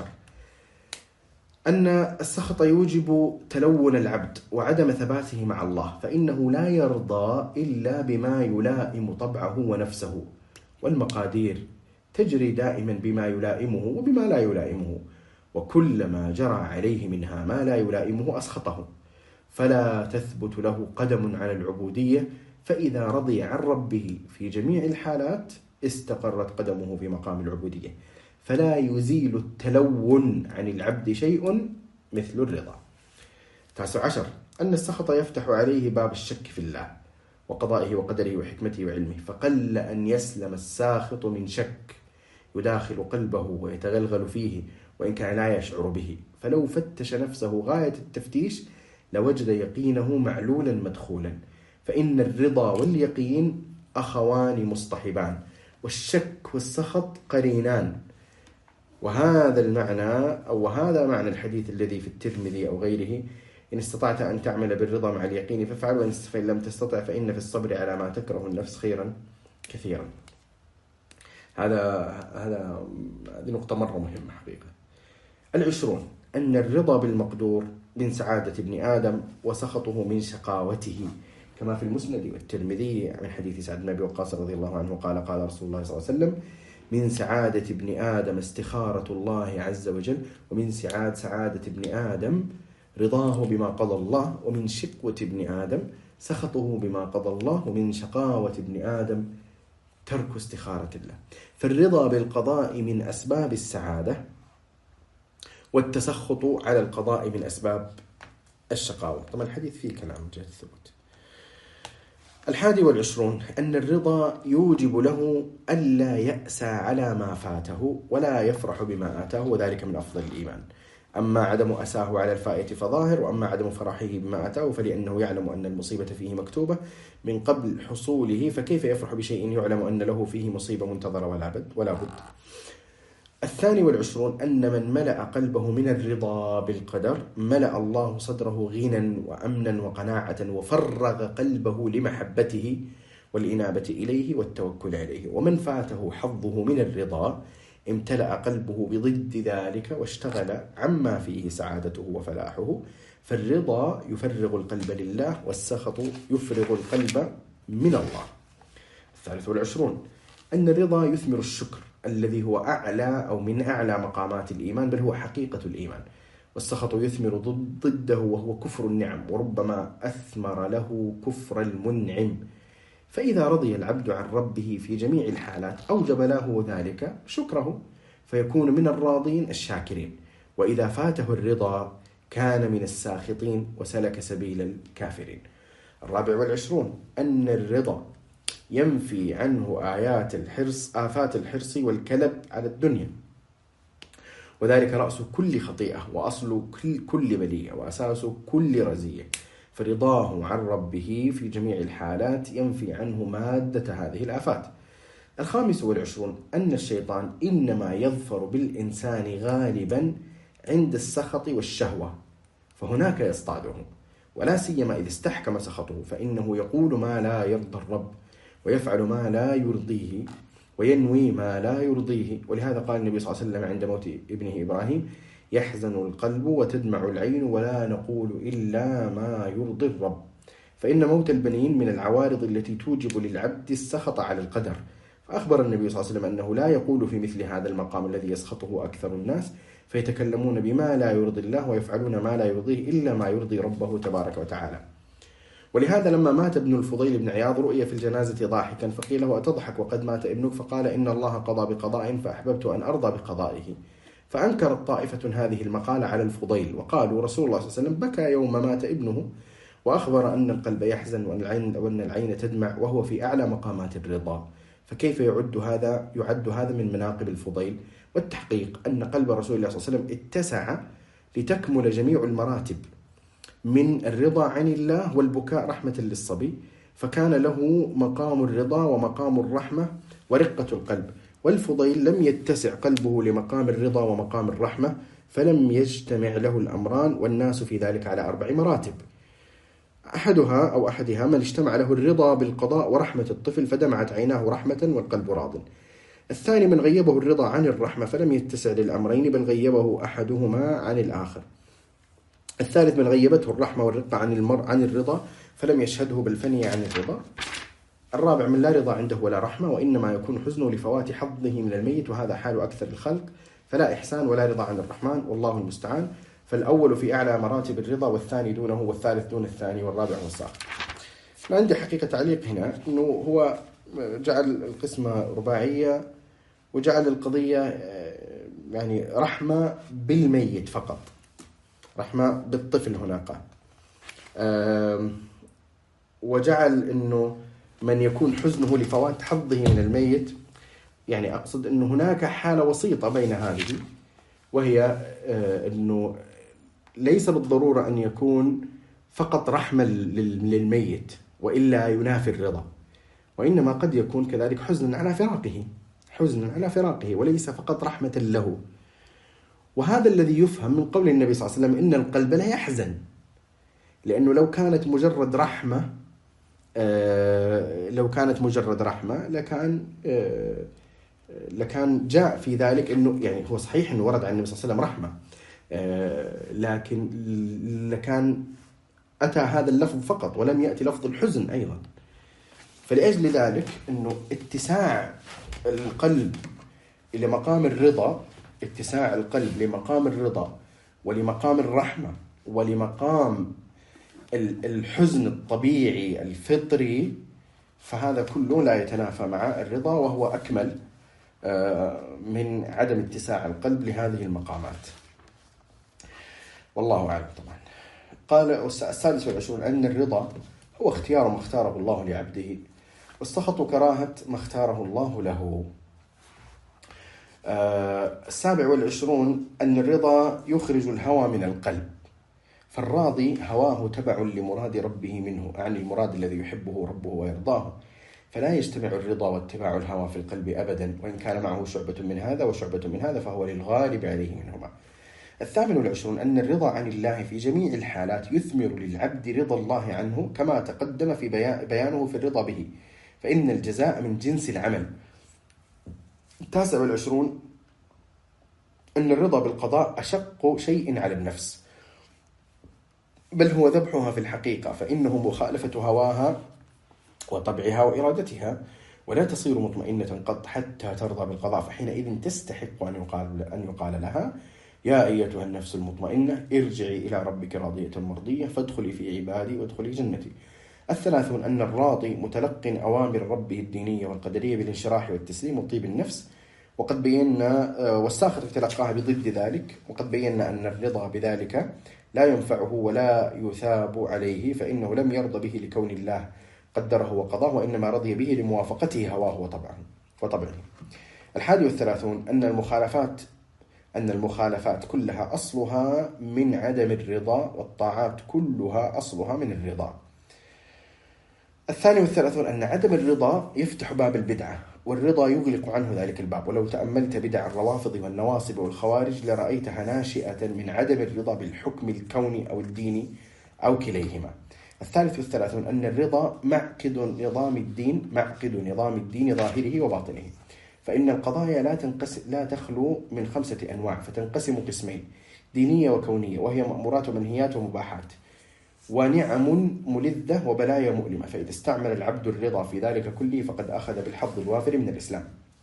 أن السخط يوجب تلون العبد وعدم ثباته مع الله، فإنه لا يرضى إلا بما يلائم طبعه ونفسه، والمقادير تجري دائما بما يلائمه وبما لا يلائمه، وكلما جرى عليه منها ما لا يلائمه أسخطه، فلا تثبت له قدم على العبودية، فإذا رضي عن ربه في جميع الحالات استقرت قدمه في مقام العبودية، فلا يزيل التلون عن العبد شيء مثل الرضا. تاسع عشر أن السخط يفتح عليه باب الشك في الله وقضائه وقدره وحكمته وعلمه، فقل أن يسلم الساخط من شك يداخل قلبه ويتغلغل فيه وإن كان لا يشعر به، فلو فتش نفسه غاية التفتيش لوجد يقينه معلولا مدخولا، فإن الرضا واليقين أخوان مصطحبان، والشك والسخط قرينان. وهذا المعنى أو هذا معنى الحديث الذي في الترمذي أو غيره: إن استطعت أن تعمل بالرضا مع اليقين فافعل، وإن لم تستطع فإن في الصبر على ما تكره النفس خيرا كثيرا. هذا هذا هذه نقطة مرة مهمة حقيقة. العشرون أن الرضا بالمقدور من سعادة ابن آدم وسخطه من شقاوته، كما في المسند والترمذي من حديث سعد بن أبي وقاص رضي الله عنه قال: قال رسول الله صلى الله عليه وسلم: من سعادة ابن آدم استخارة الله عز وجل، ومن سعادة سعادة ابن آدم رضاه بما قضى الله، ومن شقوة ابن آدم سخطه بما قضى الله، ومن شقاوة ابن آدم ترك استخارة الله. فالرضا بالقضاء من أسباب السعادة، والتسخط على القضاء من أسباب الشقاوة. طبعا الحديث فيه كلام جهة الثبوت. الحادي والعشرون أن الرضا يوجب له ألا يأسى على ما فاته ولا يفرح بما آتاه، وذلك من أفضل الإيمان. أما عدم أساه على الفائت فظاهر، وأما عدم فرحه بما آتاه فلأنه يعلم أن المصيبة فيه مكتوبة من قبل حصوله، فكيف يفرح بشيء يعلم أن له فيه مصيبة منتظرة ولا بد ولا بد. الثاني والعشرون أن من ملأ قلبه من الرضا بالقدر ملأ الله صدره غنى وأمنا وقناعة، وفرغ قلبه لمحبته والإنابة إليه والتوكل عليه. ومن فاته حظه من الرضا امتلأ قلبه بضد ذلك واشتغل عما فيه سعادته وفلاحه. فالرضا يفرغ القلب لله، والسخط يفرغ القلب من الله. الثالث والعشرون أن الرضا يثمر الشكر الذي هو أعلى أو من أعلى مقامات الإيمان، بل هو حقيقة الإيمان. والسخط يثمر ضده وهو كفر النعم، وربما أثمر له كفر المنعم. فإذا رضي العبد عن ربه في جميع الحالات أوجب له ذلك شكره، فيكون من الراضين الشاكرين. وإذا فاته الرضا كان من الساخطين وسلك سبيل الكافرين. الرابع والعشرون أن الرضا ينفي عنه آيات الحرص آفات الحرص والكلب على الدنيا، وذلك رأس كل خطيئة وأصل كل, كل بلية وأساس كل رزية. فرضاه عن ربه في جميع الحالات ينفي عنه مادة هذه الآفات. الخامس والعشرون أن الشيطان إنما يظفر بالإنسان غالبا عند السخط والشهوة، فهناك يصطاده، ولا سيما إذا استحكم سخطه، فإنه يقول ما لا يرضى الرب، ويفعل ما لا يرضيه، وينوي ما لا يرضيه. ولهذا قال النبي صلى الله عليه وسلم عند موت ابنه إبراهيم: يحزن القلب وتدمع العين ولا نقول إلا ما يرضي الرب. فإن موت البنين من العوارض التي توجب للعبد السخط على القدر. فأخبر النبي صلى الله عليه وسلم أنه لا يقول في مثل هذا المقام الذي يسخطه أكثر الناس، فيتكلمون بما لا يرضي الله ويفعلون ما لا يرضيه إلا ما يرضي ربه تبارك وتعالى. ولهذا لما مات ابن الفضيل بن عياض رؤي في الجنازة ضاحكا، فقيل له: أتضحك وقد مات ابنك؟ فقال: إن الله قضى بقضاء فأحببت أن أرضى بقضائه. فأنكرت طائفة هذه المقالة على الفضيل، وقالوا: رسول الله صلى الله عليه وسلم بكى يوم مات ابنه، وأخبر أن القلب يحزن وأن العين, وأن العين تدمع، وهو في أعلى مقامات الرضا. فكيف يعد هذا يعد هذا من مناقب الفضيل؟ والتحقيق أن قلب رسول الله صلى الله عليه وسلم اتسع لتكمل جميع المراتب من الرضا عن الله والبكاء رحمة للصبي، فكان له مقام الرضا ومقام الرحمة ورقة القلب. والفضيل لم يتسع قلبه لمقام الرضا ومقام الرحمة، فلم يجتمع له الأمران، والناس في ذلك على أربع مراتب. أحدها أو أحدها من اجتمع له الرضا بالقضاء ورحمة الطفل فدمعت عيناه رحمة والقلب راض. الثاني من غيبه الرضا عن الرحمة فلم يتسع للأمرين، بل غيبه أحدهما عن الآخر. الثالث من غيبته الرحمة والرقة عن المر عن الرضا فلم يشهده بل فني عن الرضا. الرابع من لا رضا عنده ولا رحمة، وإنما يكون حزنه لفوات حظه من الميت، وهذا حال أكثر الخلق، فلا إحسان ولا رضا عن الرحمن، والله المستعان. فالأول في أعلى مراتب الرضا، والثاني دونه، والثالث دون الثاني، والرابع هو الساخط. أنا عندي حقيقة تعليق هنا، أنه هو جعل القسمة رباعية وجعل القضية يعني رحمة بالميت فقط، رحمة بالطفل هناك، وجعل أنه من يكون حزنه لفوات حظه من الميت، يعني أقصد أنه هناك حالة وسيطة بين هذه، وهي أنه ليس بالضرورة أن يكون فقط رحمة للميت وإلا ينافي الرضا، وإنما قد يكون كذلك حزن على فراقه، حزن على فراقه وليس فقط رحمة له. وهذا الذي يفهم من قول النبي صلى الله عليه وسلم: إن القلب لا يحزن، لأنه لو كانت مجرد رحمة آه لو كانت مجرد رحمة لكان آه لكان جاء في ذلك أنه يعني هو صحيح أنه ورد عن النبي صلى الله عليه وسلم رحمة، آه لكن لكان أتى هذا اللفظ فقط ولم يأتي لفظ الحزن أيضا. فلأجل ذلك أنه اتساع القلب إلى مقام الرضا، اتساع القلب لمقام الرضا ولمقام الرحمة ولمقام الحزن الطبيعي الفطري، فهذا كله لا يتنافى مع الرضا، وهو أكمل من عدم اتساع القلب لهذه المقامات، والله أعلم. طبعا قال السادس والعشرون أن الرضا هو اختيار ما اختاره الله لعبده، والسخط كراهة ما اختاره الله له. السابع والعشرون أن الرضا يخرج الهوى من القلب، فالراضي هواه تبع لمراد ربه منه، يعني المراد الذي يحبه ربه ويرضاه، فلا يجتمع الرضا واتباع الهوى في القلب أبدا، وإن كان معه شعبة من هذا وشعبة من هذا فهو للغالب عليه منهما. الثامن والعشرون أن الرضا عن الله في جميع الحالات يثمر للعبد رضا الله عنه، كما تقدم في بيانه في الرضا به، فإن الجزاء من جنس العمل. التاسع والعشرون أن الرضا بالقضاء أشق شيء على النفس، بل هو ذبحها في الحقيقة، فإنه مخالفة هواها وطبعها وإرادتها، ولا تصير مطمئنة قط حتى ترضى بالقضاء، فحينئذ تستحق أن يقال, أن يقال لها: يا أيتها النفس المطمئنة ارجعي إلى ربك راضية مرضية فادخلي في عبادي وادخلي جنتي. الثلاثون أن الراضي متلق أوامر ربه الدينية والقدرية بالانشراح والتسليم وطيب النفس، وقد بينا والساخط تلقاها بضد ذلك، وقد بينا أن الرضا بذلك لا ينفعه ولا يثاب عليه، فإنه لم يرضى به لكون الله قدره وقضاه، وإنما رضي به لموافقته هواه وطبعه وطبعه. الحادي والثلاثون أن المخالفات أن المخالفات كلها أصلها من عدم الرضا، والطاعات كلها أصلها من الرضا. الثاني والثلاثون أن عدم الرضا يفتح باب البدعة، والرضا يغلق عنه ذلك الباب. ولو تأملت بدع الروافض والنواصب والخوارج لرأيتها ناشئة من عدم الرضا بالحكم الكوني أو الديني أو كليهما. الثالث والثلاثون أن الرضا معقد نظام الدين معقد نظام الدين ظاهره وباطنه، فإن القضايا لا تنقسم لا تخلو من خمسة أنواع، فتنقسم قسمين: دينية وكونية، وهي مأمورات ومنهيات ومباحات، ونعم ملذة وبلايا مؤلمة. فإذا استعمل العبد الرضا في ذلك كله فقد أخذ بالحظ الوافر من الإسلام.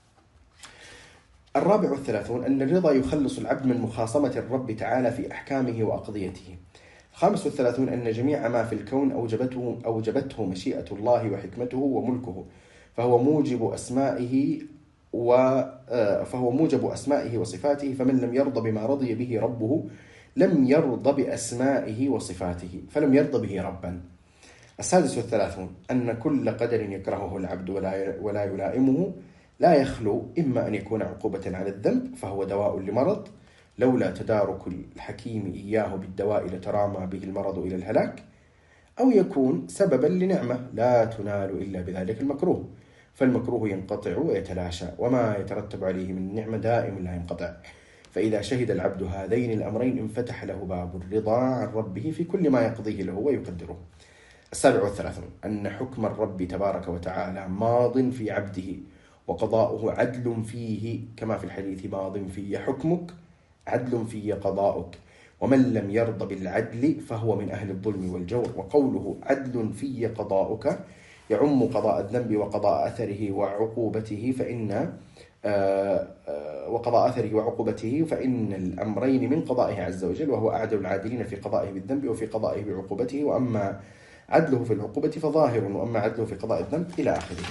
الرابع والثلاثون أن الرضا يخلص العبد من مخاصمة الرب تعالى في أحكامه وأقضيته. الخامس والثلاثون أن جميع ما في الكون أوجبته, أوجبته مشيئة الله وحكمته وملكه، فهو موجب أسمائه و فهو موجب أسمائه وصفاته، فمن لم يرضى بما رضي به ربه لم يرضى بأسمائه وصفاته فلم يرضى به ربا. السادس والثلاثون أن كل قدر يكرهه العبد ولا ولا يلائمه لا يخلو إما أن يكون عقوبة على الذنب فهو دواء لمرض، لولا تدارك الحكيم إياه بالدواء لترامى به المرض إلى الهلاك، أو يكون سببا لنعمة لا تنال إلا بذلك المكروه، فالمكروه ينقطع ويتلاشى، وما يترتب عليه من نعمة دائم لا ينقطع. فإذا شهد العبد هذين الأمرين انفتح له باب الرضا عن ربه في كل ما يقضيه له ويقدره. السابع والثلاثون أن حكم الرب تبارك وتعالى ماض في عبده، وقضاؤه عدل فيه، كما في الحديث: ماض في حكمك عدل في قضاؤك، ومن لم يرضى بالعدل فهو من أهل الظلم والجور. وقوله عدل في قضاؤك يعم قضاء الذنب وقضاء أثره وعقوبته، فإن آه آه وقضاء أثره وعقوبته فإن الأمرين من قضائه عز وجل، وهو أعدل العادلين في قضائه بالذنب وفي قضائه بعقوبته، وأما عدله في العقوبة فظاهر، وأما عدله في قضاء الذنب إلى آخره.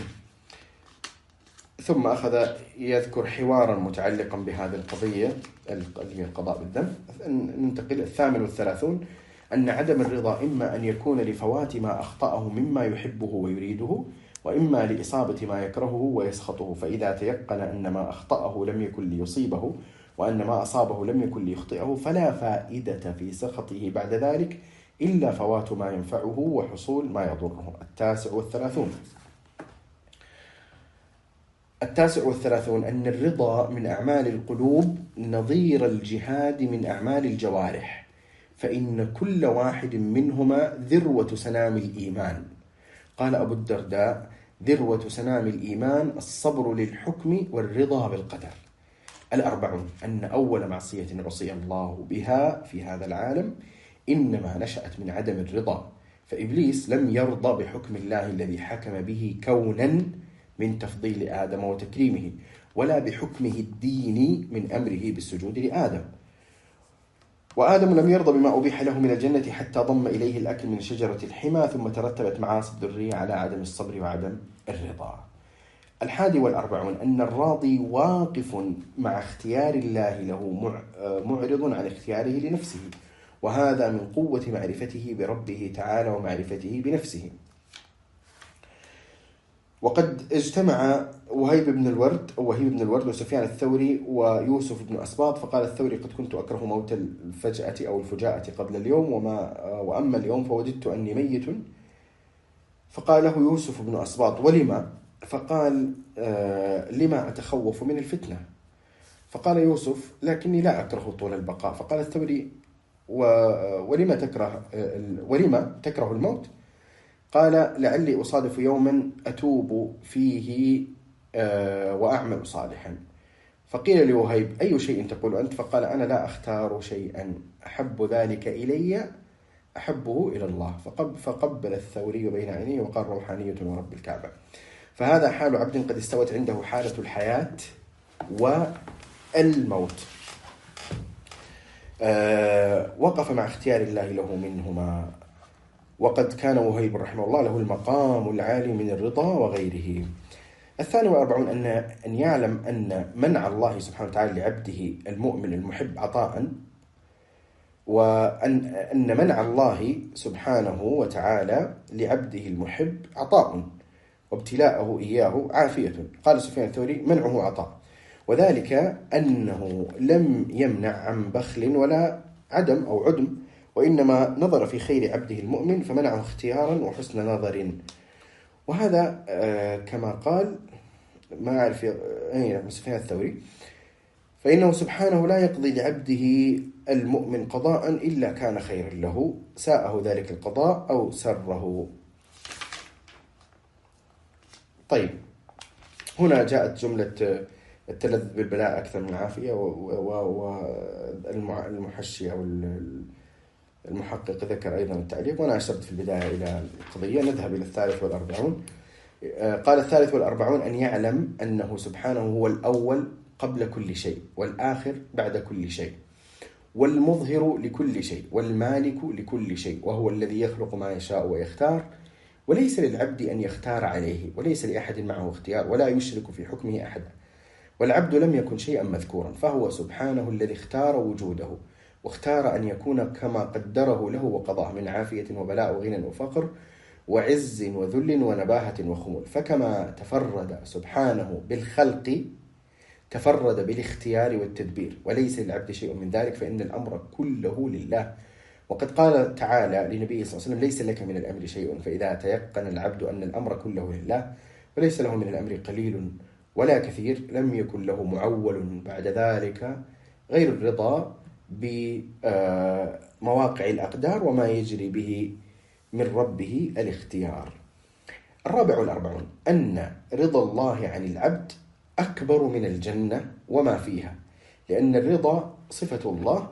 ثم أخذ يذكر حوارا متعلقا بهذه القضية اللي هي القضاء بالذنب. ننتقل. الثامن والثلاثون أن عدم الرضا إما أن يكون لفوات ما أخطأه مما يحبه ويريده، وإما لإصابة ما يكرهه ويسخطه. فإذا تيقن أن ما أخطأه لم يكن ليصيبه وأن ما أصابه لم يكن ليخطئه فلا فائدة في سخطه بعد ذلك إلا فوات ما ينفعه وحصول ما يضره. التاسع والثلاثون التاسع والثلاثون أن الرضا من أعمال القلوب نظير الجهاد من أعمال الجوارح، فإن كل واحد منهما ذروة سنام الإيمان. قال أبو الدرداء: ذروة سنام الإيمان الصبر للحكم والرضا بالقدر. الأربعون أن أول معصية عصي الله بها في هذا العالم إنما نشأت من عدم الرضا، فإبليس لم يرضى بحكم الله الذي حكم به كونا من تفضيل آدم وتكريمه، ولا بحكمه الديني من أمره بالسجود لآدم. وآدم لم يرضى بما أبيح له من الجنة حتى ضم إليه الأكل من شجرة الحمى، ثم ترتبت معاصي الذرية على عدم الصبر وعدم الرضا. الحادي والأربعون أن الراضي واقف مع اختيار الله له معرض عن اختياره لنفسه، وهذا من قوة معرفته بربه تعالى ومعرفته بنفسه. وقد اجتمع وهيب بن الورد أو وهيب بن الورد وسفيان الثوري ويوسف بن أسباط، فقال الثوري: قد كنت أكره موت الفجأة أو الفجاءة قبل اليوم، وما وأما اليوم فوجدت أني ميت. فقال له يوسف بن أسباط: ولما؟ فقال: آه لما أتخوف من الفتنة. فقال يوسف: لكني لا أكره طول البقاء. فقال الثوري: ولما تكره ولما تكره الموت؟ قال: لعلي أصادف يوما أتوب فيه وأعمل صالحا. فقيل لوهيب: أي شيء تقول أنت؟ فقال: أنا لا أختار شيئا أحب ذلك إلي أحبه إلى الله. فقبل الثوري بين عينيه وقال: روحانية ورب الكعبة. فهذا حال عبد قد استوت عنده حالة الحياة والموت، أه وقف مع اختيار الله له منهما. وقد كان وهيب رحمه الله له المقام العالي من الرضا وغيره. الثاني والأربعون أن أن يعلم أن منع الله سبحانه وتعالى لعبده المؤمن المحب عطاء، وأن أن منع الله سبحانه وتعالى لعبده المحب عطاء، وابتلاءه إياه عافية. قال سفيان الثوري: منعه عطاء، وذلك أنه لم يمنع عن بخل ولا عدم أو عدم، وإنما نظر في خير عبده المؤمن فمنعه اختيارا وحسن نظر. وهذا كما قال ما أعرف أين سفيان الثوري، فإنه سبحانه لا يقضي لعبده المؤمن قضاء إلا كان خيرا له، ساءه ذلك القضاء أو سره. طيب، هنا جاءت جملة التلذذ بالبلاء أكثر من عافية، والمحشي أو المحقق ذكر أيضا التعليق، وأنا أشرت في البداية إلى القضية. نذهب إلى الثالث والأربعون. قال الثالث والأربعون: أن يعلم أنه سبحانه هو الأول قبل كل شيء، والآخر بعد كل شيء، والمظهر لكل شيء، والمالك لكل شيء، وهو الذي يخلق ما يشاء ويختار، وليس للعبد أن يختار عليه، وليس لأحد معه اختيار، ولا يشرك في حكمه أحدا، والعبد لم يكن شيئا مذكورا، فهو سبحانه الذي اختار وجوده، واختار أن يكون كما قدره له وقضاه من عافية وبلاء وغنى وفقر وعز وذل ونباهة وخمول. فكما تفرد سبحانه بالخلق تفرد بالاختيار والتدبير، وليس للعبد شيء من ذلك، فإن الأمر كله لله. وقد قال تعالى لنبيه صلى الله عليه وسلم: ليس لك من الأمر شيء. فإذا تيقن العبد أن الأمر كله لله وليس له من الأمر قليل ولا كثير، لم يكن له معول بعد ذلك غير الرضا بمواقع الأقدار وما يجري به من ربه الاختيار. الرابع والأربعون: أن رضا الله عن العبد أكبر من الجنة وما فيها، لأن الرضا صفة الله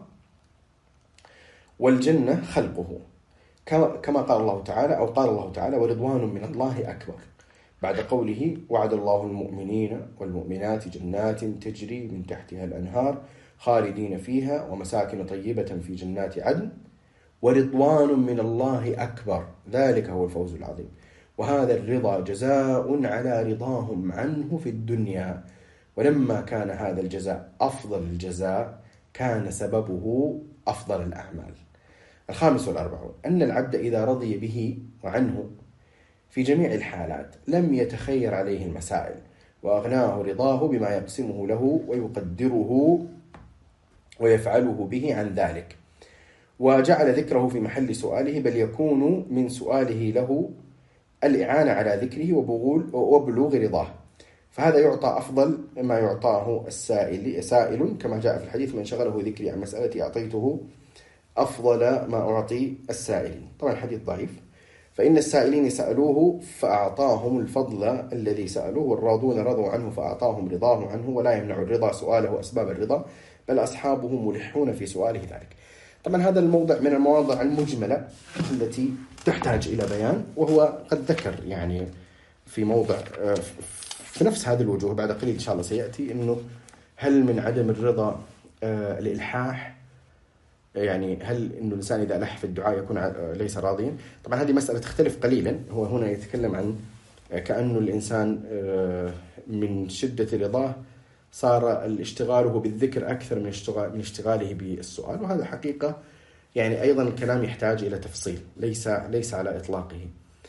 والجنة خلقه، كما قال الله تعالى أو قال الله تعالى: ورضوان من الله أكبر، بعد قوله: وعد الله المؤمنين والمؤمنات جنات تجري من تحتها الأنهار خالدين فيها ومساكن طيبة في جنات عدن ورضوان من الله أكبر، ذلك هو الفوز العظيم. وهذا الرضا جزاء على رضاهم عنه في الدنيا، ولما كان هذا الجزاء أفضل الجزاء كان سببه أفضل الأعمال. الخامس والأربعون: أن العبد إذا رضي به وعنه في جميع الحالات لم يتخير عليه المسائل، وأغناه رضاه بما يقسمه له ويقدره ويفعله به عن ذلك، وجعل ذكره في محل سؤاله، بل يكون من سؤاله له الإعانة على ذكره وبلوغ رضاه، فهذا يعطى أفضل ما يعطاه السائل سائل، كما جاء في الحديث: من شغله ذكري عن مسألتي أعطيته أفضل ما أعطي السائلين. طبعا الحديث ضعيف، فإن السائلين سألوه فأعطاهم الفضل الذي سألوه، والراضون رضوا عنه فأعطاهم رضاه عنه، ولا يمنع الرضا سؤاله أسباب الرضا، بل أصحابه ملحون في سؤاله ذلك. طبعا هذا الموضع من المواضع المجملة التي تحتاج إلى بيان، وهو قد ذكر يعني في موضع في نفس هذه الوجوه بعد قليل إن شاء الله سيأتي، إنه هل من عدم الرضا الإلحاح، يعني هل إنه الإنسان إذا ألح في الدعاء يكون ليس راضيا؟ طبعا هذه مسألة تختلف قليلا. هو هنا يتكلم عن كأنه الإنسان من شدة رضاه صار الاشتغاله بالذكر أكثر من اشتغال من اشتغاله بالسؤال، وهذا حقيقة يعني أيضا الكلام يحتاج إلى تفصيل، ليس ليس على إطلاقه،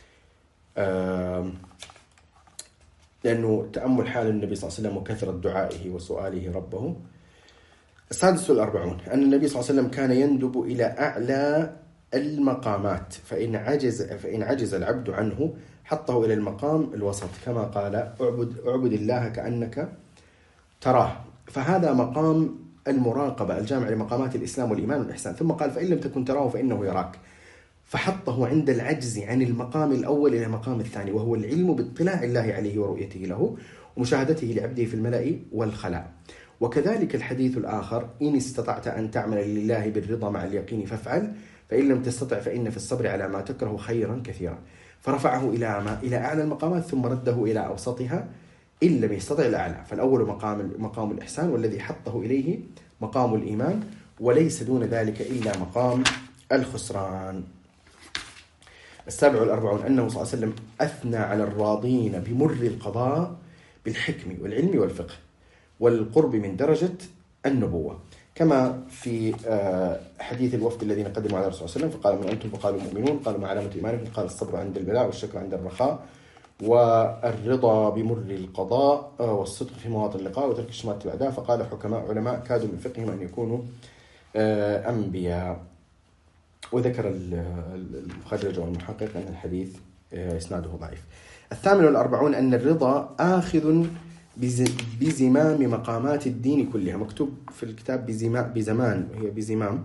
لأنه تأمل حال النبي صلى الله عليه وسلم وكثرة دعائه وسؤاله ربه. السادس والأربعون: أن النبي صلى الله عليه وسلم كان يندب إلى أعلى المقامات، فإن عجز فإن عجز العبد عنه حطه إلى المقام الوسط، كما قال: اعبد اعبد الله كأنك تراه، فهذا مقام المراقبة الجامع لمقامات الإسلام والإيمان والإحسان. ثم قال: فإن لم تكن تراه فإنه يراك، فحطه عند العجز عن المقام الأول إلى المقام الثاني، وهو العلم باطلاع الله عليه ورؤيته له ومشاهدته لعبده في الملأ والخلاء. وكذلك الحديث الآخر: إن استطعت أن تعمل لله بالرضا مع اليقين فافعل، فإن لم تستطع فإن في الصبر على ما تكره خيرا كثيرا. فرفعه إلى ما إلى أعلى المقامات ثم رده إلى أوسطها إن لم يستطع الأعلى، فالأول مقام مقام الإحسان، والذي حطه إليه مقام الإيمان، وليس دون ذلك إلا مقام الخسران. السابع والأربعون: أنه صلى الله عليه وسلم أثنى على الراضين بمر القضاء بالحكم والعلم والفقه والقرب من درجة النبوة، كما في حديث الوفد الذين قدموا على الرسول صلى الله عليه وسلم: فقال: من أنتم؟ فقالوا: مؤمنون. قالوا: ما علامة إيمانكم؟ قال: الصبر عند البلاء، والشكر عند الرخاء، والرضا بمر القضاء، والصدق في مواطن اللقاء، وترك الشماتة الأعداء. فقال حكماء علماء كادوا من فقههم أن يكونوا أنبياء. وذكر المخرج والمحقق أن الحديث إسناده ضعيف. الثامن والأربعون أن الرضا آخذ بزمام مقامات الدين كلها. مكتوب في الكتاب بزمان، وهي بزمام.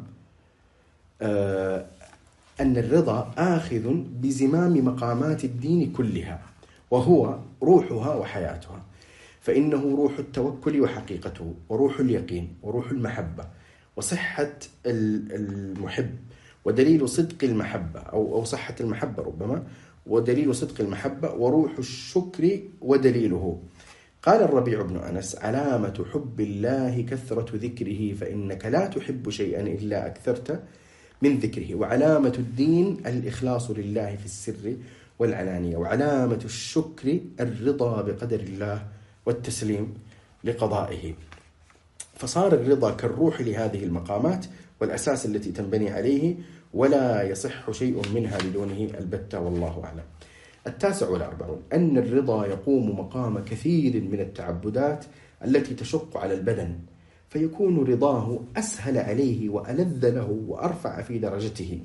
أن الرضا آخذ بزمام مقامات الدين كلها، وهو روحها وحياتها، فإنه روح التوكل وحقيقته، وروح اليقين، وروح المحبة، وصحة المحب، ودليل صدق المحبة أو صحة المحبة ربما، ودليل صدق المحبة، وروح الشكر ودليله. قال الربيع بن أنس: علامة حب الله كثرة ذكره، فإنك لا تحب شيئا إلا أكثرت من ذكره. وعلامة الدين الإخلاص لله في السر والعلانية. وعلامة الشكر الرضا بقدر الله والتسليم لقضائه. فصار الرضا كالروح لهذه المقامات والأساس التي تنبني عليه، ولا يصح شيء منها بدونه البتة، والله أعلم. التاسع والأربعون أن الرضا يقوم مقام كثير من التعبدات التي تشق على البدن، فيكون رضاه أسهل عليه وألذ له وأرفع في درجته.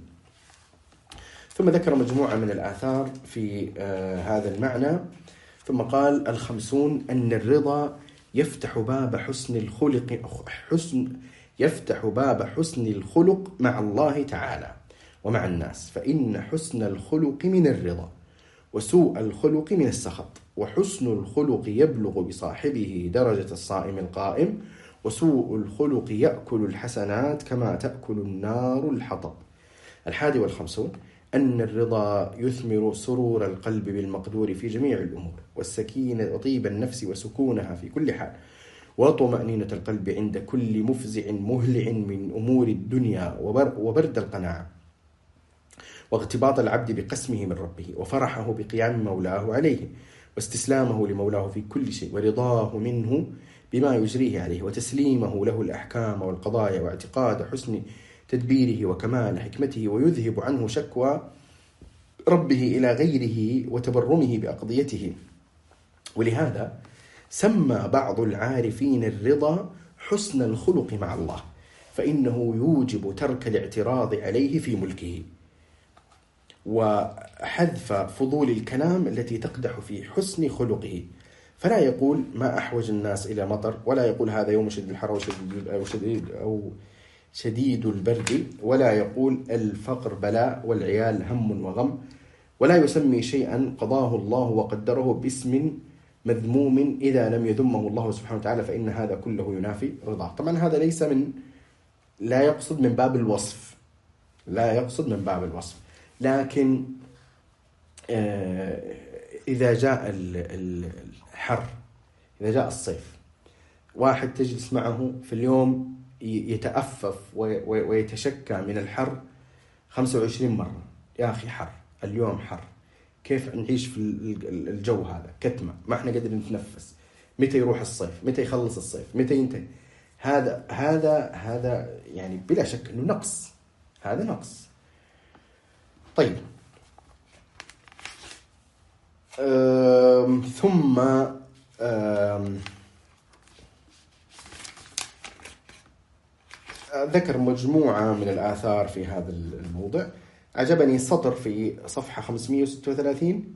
ثم ذكر مجموعة من الآثار في آه هذا المعنى، ثم قال: الخمسون أن الرضا يفتح باب حسن الخلق حسن يفتح باب حسن الخلق مع الله تعالى ومع الناس، فإن حسن الخلق من الرضا، وسوء الخلق من السخط، وحسن الخلق يبلغ بصاحبه درجة الصائم القائم، وسوء الخلق يأكل الحسنات كما تأكل النار الحطب. الحادي والخمسون أن الرضا يثمر سرور القلب بالمقدور في جميع الأمور، والسكينة وطيب النفس وسكونها في كل حال، وطمأنينة القلب عند كل مفزع مهلع من أمور الدنيا، وبرد القناعة، واغتباط العبد بقسمه من ربه، وفرحه بقيام مولاه عليه، واستسلامه لمولاه في كل شيء، ورضاه منه بما يجريه عليه، وتسليمه له الأحكام والقضايا، واعتقاد حسن تدبيره وكمال حكمته، ويذهب عنه شكوى ربه إلى غيره وتبرمه بأقضيته. ولهذا سمى بعض العارفين الرضا حسن الخلق مع الله، فإنه يوجب ترك الاعتراض عليه في ملكه، وحذف فضول الكلام التي تقدح في حسن خلقه. فلا يقول ما أحوج الناس إلى مطر، ولا يقول هذا يوم شديد الحر أو شديد, أو شديد البرد، ولا يقول الفقر بلاء والعيال هم وغم، ولا يسمي شيئا قضاه الله وقدره باسم مذموم إذا لم يذمه الله سبحانه وتعالى، فإن هذا كله ينافي رضاه. طبعا هذا ليس من لا يقصد من باب الوصف لا يقصد من باب الوصف لكن إذا جاء الحر، إذا جاء الصيف، واحد تجلس معه في اليوم يتأفف ويتشكى من الحر خمسة وعشرين مرة: يا أخي حر، اليوم حر، كيف نعيش في الجو هذا؟ كتمة، ما احنا قادرين نتنفس، متى يروح الصيف؟ متى يخلص الصيف؟ متى ينتهي؟ هذا هذا هذا يعني بلا شك انه نقص، هذا نقص. طيب، أم ثم أم ذكر مجموعة من الآثار في هذا الموضع. عجبني سطر في صفحة خمسمائة وستة وثلاثين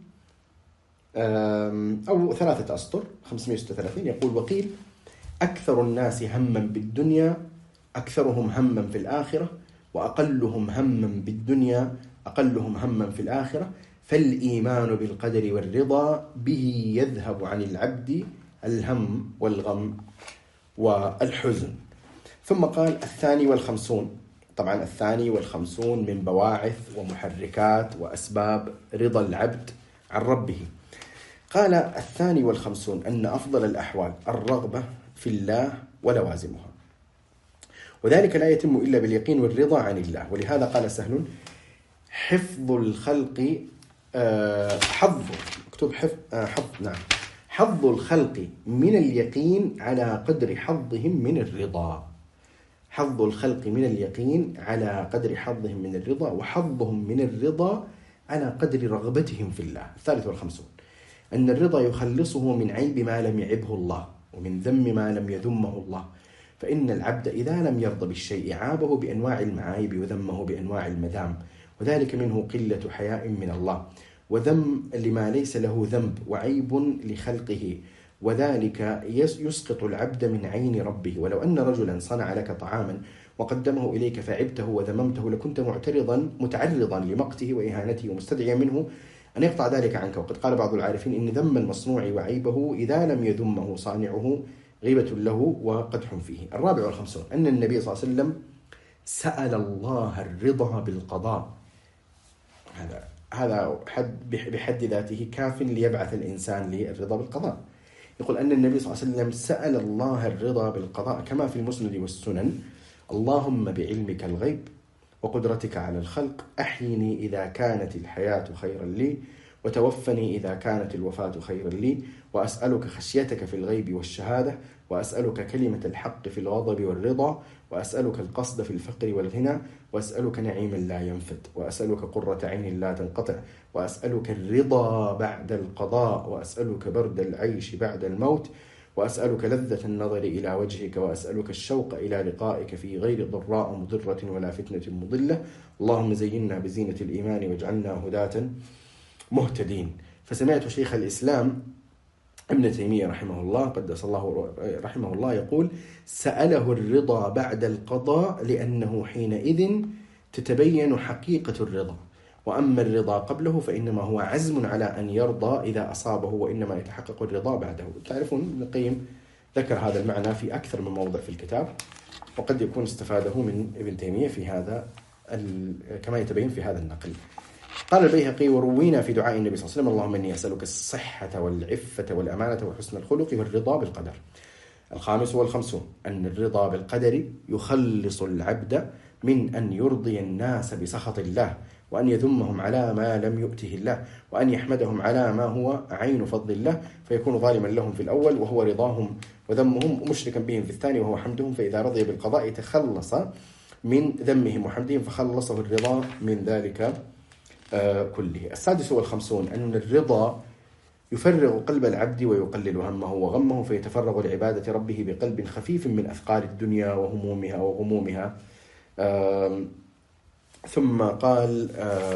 أو ثلاثة أسطر خمسمائة وستة وثلاثين، يقول: وقيل: أكثر الناس هما بالدنيا أكثرهم هما في الآخرة، وأقلهم هما بالدنيا أقلهم هما في الآخرة، فالإيمان بالقدر والرضا به يذهب عن العبد الهم والغم والحزن. ثم قال: الثاني والخمسون، طبعا الثاني والخمسون من بواعث ومحركات وأسباب رضا العبد عن ربه. قال: الثاني والخمسون أن أفضل الأحوال الرغبة في الله ولوازمها، وذلك لا يتم إلا باليقين والرضا عن الله. ولهذا قال سهل: حفظ الخلق حظ مكتوب حفظ حظ نعم حظ الخلق من اليقين على قدر حظهم من الرضا. حظ الخلق من اليقين على قدر حظهم من الرضا، وحظهم من الرضا على قدر رغبتهم في الله. الثالث والخمسون أن الرضا يخلصه من عيب ما لم يعبه الله، ومن ذم ما لم يذمه الله، فإن العبد إذا لم يرضى بالشيء عابه بأنواع المعايب وذمه بأنواع المذام، وذلك منه قلة حياء من الله، وذم لما ليس له ذنب وعيب لخلقه، وذلك يسقط العبد من عين ربه. ولو أن رجلا صنع لك طعاما وقدمه إليك فعبته وذممته لكنت معترضا متعرضا لمقته وإهانته ومستدعيا منه أن يقطع ذلك عنك. وقد قال بعض العارفين إن ذم المصنوع وعيبه إذا لم يذمه صانعه غيبة له وقدح فيه. الرابع والخمسون أن النبي صلى الله عليه وسلم سأل الله الرضا بالقضاء. هذا هذا حد بحد ذاته كاف ليبعث الإنسان للرضا بالقضاء. يقول أن النبي صلى الله عليه وسلم سأل الله الرضا بالقضاء كما في المسند والسنن: اللهم بعلمك الغيب وقدرتك على الخلق أحيني إذا كانت الحياة خيرا لي، وتوفني إذا كانت الوفاة خيرا لي، وأسألك خشيتك في الغيب والشهادة، وأسألك كلمة الحق في الغضب والرضا، وأسألك القصد في الفقر والغنى، وأسألك نعيما لا ينفد، وأسألك قرة عين لا تنقطع، وأسألك الرضا بعد القضاء، وأسألك برد العيش بعد الموت، وأسألك لذة النظر إلى وجهك، وأسألك الشوق إلى لقائك في غير ضراء مضرة ولا فتنة مضلة. اللهم زينا بزينة الإيمان واجعلنا هداة مهتدين. فسمعت شيخ الإسلام ابن تيمية رحمه الله قدس الله رحمه الله يقول: سأله الرضا بعد القضاء لأنه حينئذ تتبين حقيقة الرضا، وأما الرضا قبله فإنما هو عزم على أن يرضى إذا أصابه، وإنما يتحقق الرضا بعده. تعرفون ابن القيم ذكر هذا المعنى في أكثر من موضع في الكتاب، وقد يكون استفاده من ابن تيمية في هذا كما يتبين في هذا النقل. قال البيهقي: وروينا في دعاء النبي صلى الله عليه وسلم: اللهم إني أسألك الصحة والعفة والأمانة وحسن الخلق والرضا بالقدر. الخامس والخمسون أن الرضا بالقدر يخلص العبد من أن يرضي الناس بسخط الله، وأن يذمهم على ما لم يؤته الله، وأن يحمدهم على ما هو عين فضل الله، فيكون ظالما لهم في الأول وهو رضاهم وذمهم، ومشركا بهم في الثاني وهو حمدهم. فإذا رضي بالقضاء تخلص من ذمهم وحمدهم، فخلصه الرضا من ذلك كله. السادس والخمسون أن الرضا يفرغ قلب العبد ويقلل همه وغمه، فيتفرغ لعبادة ربه بقلب خفيف من أثقال الدنيا وهمومها وغمومها. ثم قال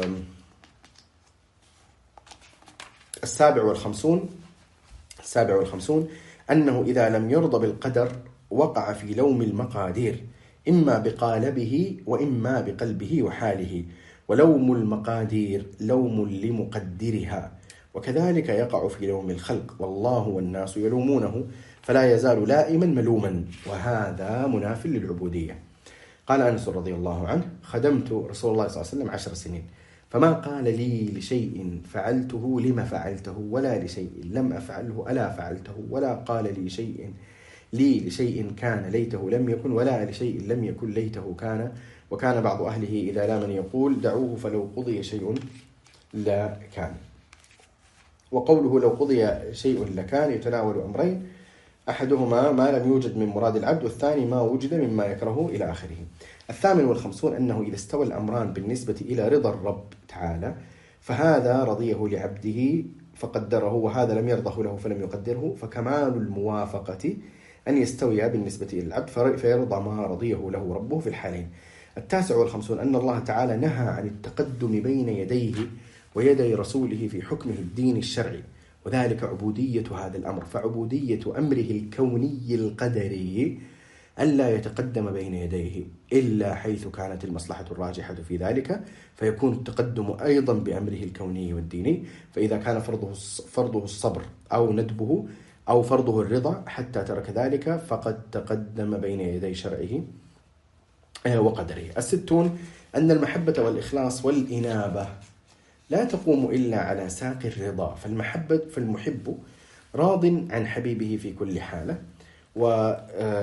السابع والخمسون السابع والخمسون أنه إذا لم يرضى بالقدر وقع في لوم المقادير، إما بقالبه وإما بقلبه وحاله، ولوم المقادير لوم لمقدرها، وكذلك يقع في لوم الخلق، والله والناس يلومونه فلا يزال لائما ملوما، وهذا مناف للعبودية. قال أنس رضي الله عنه: خدمت رسول الله صلى الله عليه وسلم عشر سنين، فما قال لي لشيء فعلته لما فعلته، ولا لشيء لم أفعله ألا فعلته، ولا قال لي شيء لي لشيء كان ليته لم يكن، ولا لشيء لم يكن ليته كان. وكان بعض أهله إذا لامن يقول: دعوه فلو قضي شيء لا كان. وقوله لو قضي شيء لكان يتناول أمرين: أحدهما ما لم يوجد من مراد العبد، والثاني ما وجد مما يكرهه إلى آخره. الثامن والخمسون أنه إذا استوى الأمران بالنسبة إلى رضا الرب تعالى، فهذا رضيه لعبده فقدره، وهذا لم يرضه له فلم يقدره، فكمال الموافقة أن يستوي بالنسبة إلى العبد فيرضى ما رضيه له ربه في الحالين. التاسع والخمسون أن الله تعالى نهى عن التقدم بين يديه ويدي رسوله في حكمه الدين الشرعي، وذلك عبودية هذا الأمر. فعبودية أمره الكوني القدري ألا يتقدم بين يديه إلا حيث كانت المصلحة الراجحة في ذلك، فيكون التقدم أيضا بأمره الكوني والديني. فإذا كان فرضه فرضه الصبر أو ندبه أو فرضه الرضا حتى ترك ذلك فقد تقدم بين يدي شرعه وقدره. الستون أن المحبة والإخلاص والإنابة لا تقوم إلا على ساق الرضا، فالمحبة فالمحب راض عن حبيبه في كل حالة. و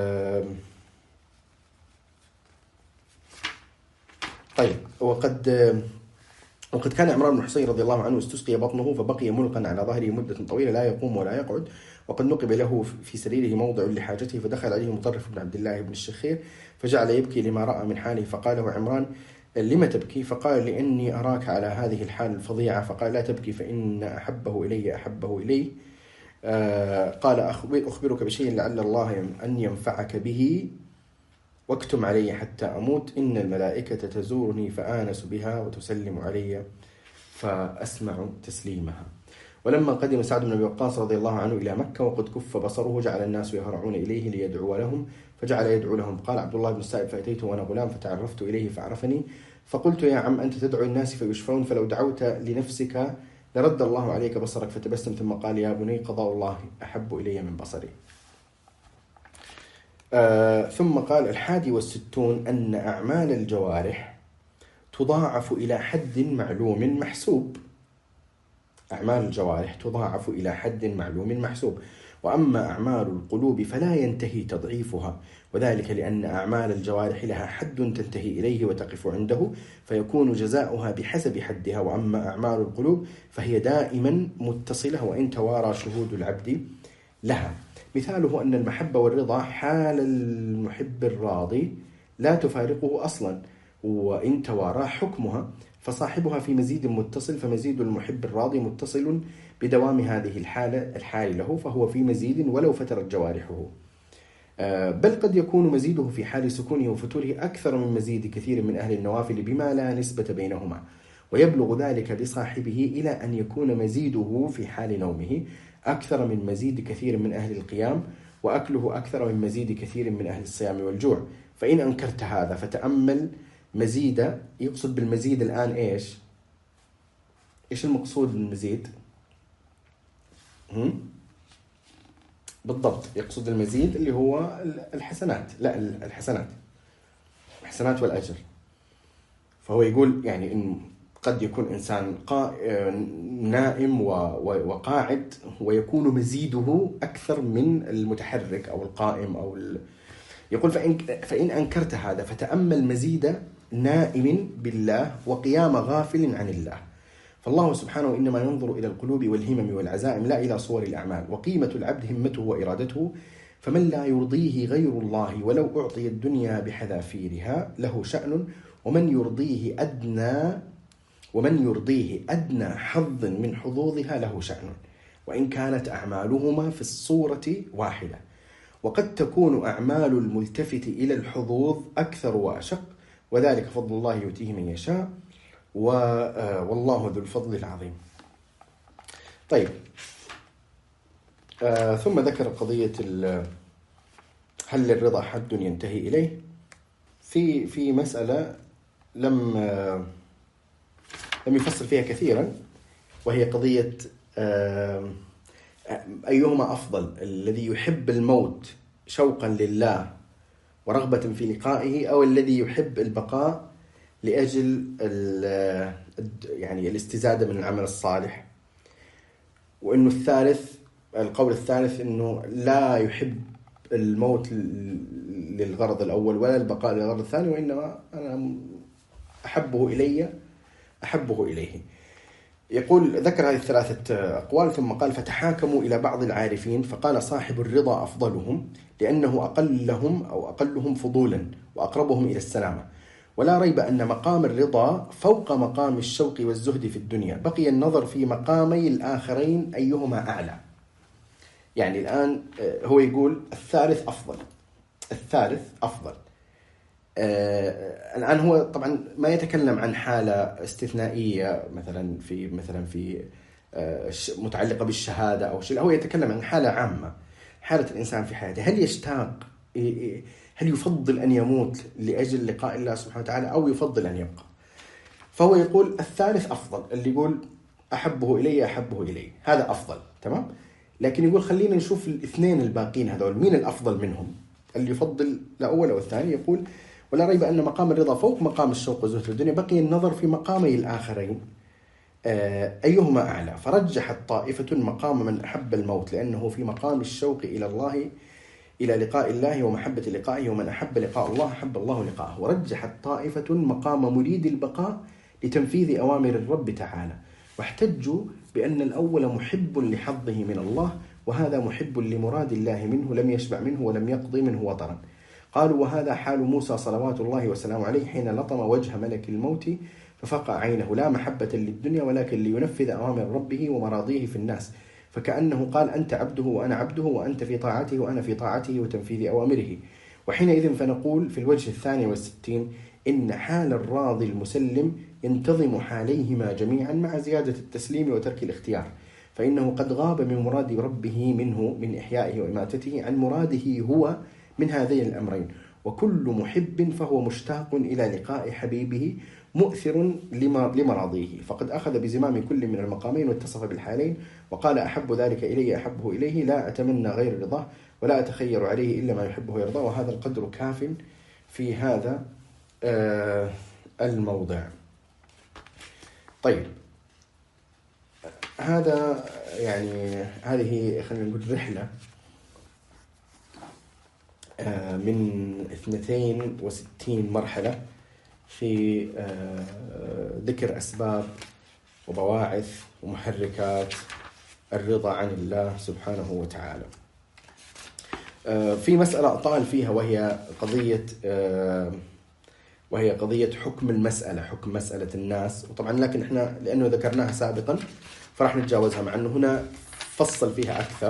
طيب وقد وقد كان عمران بن حصين رضي الله عنه استسقي بطنه فبقي ملقا على ظهره مدة طويلة لا يقوم ولا يقعد، وقد نقب له في سريره موضع لحاجته، فدخل عليه مطرف بن عبد الله بن الشخير فجعل يبكي لما رأى من حاله، فقال له عمران: لم تبكي؟ فقال: لأني أراك على هذه الحال الفظيعة. فقال: لا تبكي فإن أحبه إلي أحبه إليه. آه قال: أخبرك بشيء لعل الله أن ينفعك به، واكتم علي حتى أموت، إن الملائكة تزورني فآنس بها وتسلم علي فأسمع تسليمها. ولما قدم سعد بن أبي وقاص رضي الله عنه إلى مكة وقد كف بصره جعل الناس يهرعون إليه ليدعو لهم، فجعل يدعو لهم. قال عبد الله بن السائب: فأتيته وأنا غلام فتعرفت إليه فعرفني، فقلت: يا عم، أنت تدعو الناس فيشفون، فلو دعوت لنفسك لرد الله عليك بصرك. فتبسم ثم قال: يا بني، قضاء الله أحب إلي من بصري. آه ثم قال: الحادي والستون أن أعمال الجوارح تضاعف إلى حد معلوم محسوب. أعمال الجوارح تضاعف إلى حد معلوم محسوب، وأما أعمال القلوب فلا ينتهي تضعيفها، وذلك لأن أعمال الجوارح لها حد تنتهي إليه وتقف عنده، فيكون جزاؤها بحسب حدها. وأما أعمال القلوب فهي دائما متصلة وإن توارى شهود العبد لها. مثاله أن المحبة والرضا حال المحب الراضي لا تفارقه أصلا، وإن توارى حكمها، فصاحبها في مزيد متصل، فمزيد المحب الراضي متصل بدوام هذه الحالة الحال له، فهو في مزيد ولو فترت جوارحه. بل قد يكون مزيده في حال سكونه وفتوره أكثر من مزيد كثير من أهل النوافل بما لا نسبة بينهما، ويبلغ ذلك بصاحبه إلى أن يكون مزيده في حال نومه أكثر من مزيد كثير من أهل القيام، وأكله أكثر من مزيد كثير من أهل الصيام والجوع. فإن أنكرت هذا فتأمل مزيد. يقصد بالمزيد الآن إيش؟ إيش المقصود بالمزيد؟ هم؟ بالضبط، يقصد المزيد اللي هو الحسنات، لا الحسنات الحسنات والأجر. فهو يقول يعني إن قد يكون إنسان نائم وقاعد ويكون مزيده أكثر من المتحرك أو القائم أو ال... يقول فإن, فإن أنكرت هذا فتأمل مزيد نائم بالله وقيام غافل عن الله. فالله سبحانه إنما ينظر إلى القلوب والهمم والعزائم لا إلى صور الأعمال. وقيمة العبد همته وإرادته، فمن لا يرضيه غير الله ولو أعطي الدنيا بحذافيرها له شأن، ومن يرضيه أدنى ومن يرضيه أدنى حظ من حظوظها له شأن، وإن كانت أعمالهما في الصورة واحدة. وقد تكون أعمال الملتفت إلى الحظوظ أكثر وأشق، وذلك فضل الله يؤتيه من يشاء، والله ذو الفضل العظيم. طيب، آه ثم ذكر قضية هل للرضا حد ينتهي إليه؟ في في مسألة لم آه لم يفصل فيها كثيرا، وهي قضية آه أيهما أفضل، الذي يحب الموت شوقا لله ورغبة في لقائه، أو الذي يحب البقاء لأجل يعني الاستزادة من العمل الصالح. وإنه الثالث، القول الثالث إنه لا يحب الموت للغرض الأول ولا البقاء للغرض الثاني، وإنما أنا أحبه إلي أحبه إليه. يقول ذكر هذه الثلاثة أقوال ثم قال: فتحاكموا إلى بعض العارفين فقال صاحب الرضا أفضلهم لأنه أقلهم أو أقلهم فضولا وأقربهم إلى السلامة. ولا ريب أن مقام الرضا فوق مقام الشوق والزهد في الدنيا. بقي النظر في مقامي الآخرين أيهما أعلى. يعني الآن هو يقول الثالث أفضل الثالث أفضل آه الآن هو طبعا ما يتكلم عن حالة استثنائية مثلا في مثلا في آه متعلقة بالشهادة أو شيء، هو يتكلم عن حالة عامة، حالة الإنسان في حياته. هل يشتاق، هل يفضل أن يموت لأجل لقاء الله سبحانه وتعالى أو يفضل أن يبقى؟ فهو يقول الثالث أفضل، اللي يقول أحبه إلي أحبه إلي هذا أفضل، تمام. لكن يقول خلينا نشوف الاثنين الباقين هذول مين الأفضل منهم، اللي يفضل الأول أو الثاني. يقول ولا ريب أن مقام الرضا فوق مقام الشوق والزهد في الدنيا. بقي النظر في مقامي الآخرين أيهما أعلى. فرجحت طائفة مقام من أحب الموت لأنه في مقام الشوق إلى الله إلى لقاء الله ومحبة لقائه، ومن أحب لقاء الله أحب الله لقاءه. ورجحت طائفة مقام مريد البقاء لتنفيذ أوامر الرب تعالى، واحتجوا بأن الأول محب لحظه من الله وهذا محب لمراد الله منه، لم يشبع منه ولم يقضي منه وطرا. قالوا وهذا حال موسى صلوات الله وسلامه عليه حين لطم وجه ملك الموت ففقع عينه، لا محبة للدنيا ولكن لينفذ أوامر ربه ومراضيه في الناس، فكأنه قال أنت عبده وأنا عبده، وأنت في طاعته وأنا في طاعته وتنفيذ أوامره. وحينئذ فنقول في الوجه الثاني والستين إن حال الراضي المسلم ينتظم حاليهما جميعا مع زيادة التسليم وترك الاختيار، فإنه قد غاب من مراد ربه منه من إحيائه وإماتته عن مراده هو من هذين الأمرين. وكل محب فهو مشتاق إلى لقاء حبيبه مؤثر لمراضيه، فقد أخذ بزمام كل من المقامين واتصف بالحالين، وقال أحب ذلك إلي أحبه إليه، لا أتمنى غير رضاه ولا أتخير عليه إلا ما يحبه ويرضاه. وهذا القدر كاف في هذا آه الموضع. طيب، هذا يعني هذه خلينا نقول رحلة آه من اثنتين وستين مرحلة في آه ذكر أسباب وبواعث ومحركات الرضا عن الله سبحانه وتعالى. آه في مسألة أطال فيها، وهي قضية آه وهي قضية حكم المسألة، حكم مسألة الناس. وطبعا لكن احنا لأنه ذكرناها سابقا فراح نتجاوزها، مع أنه هنا فصل فيها أكثر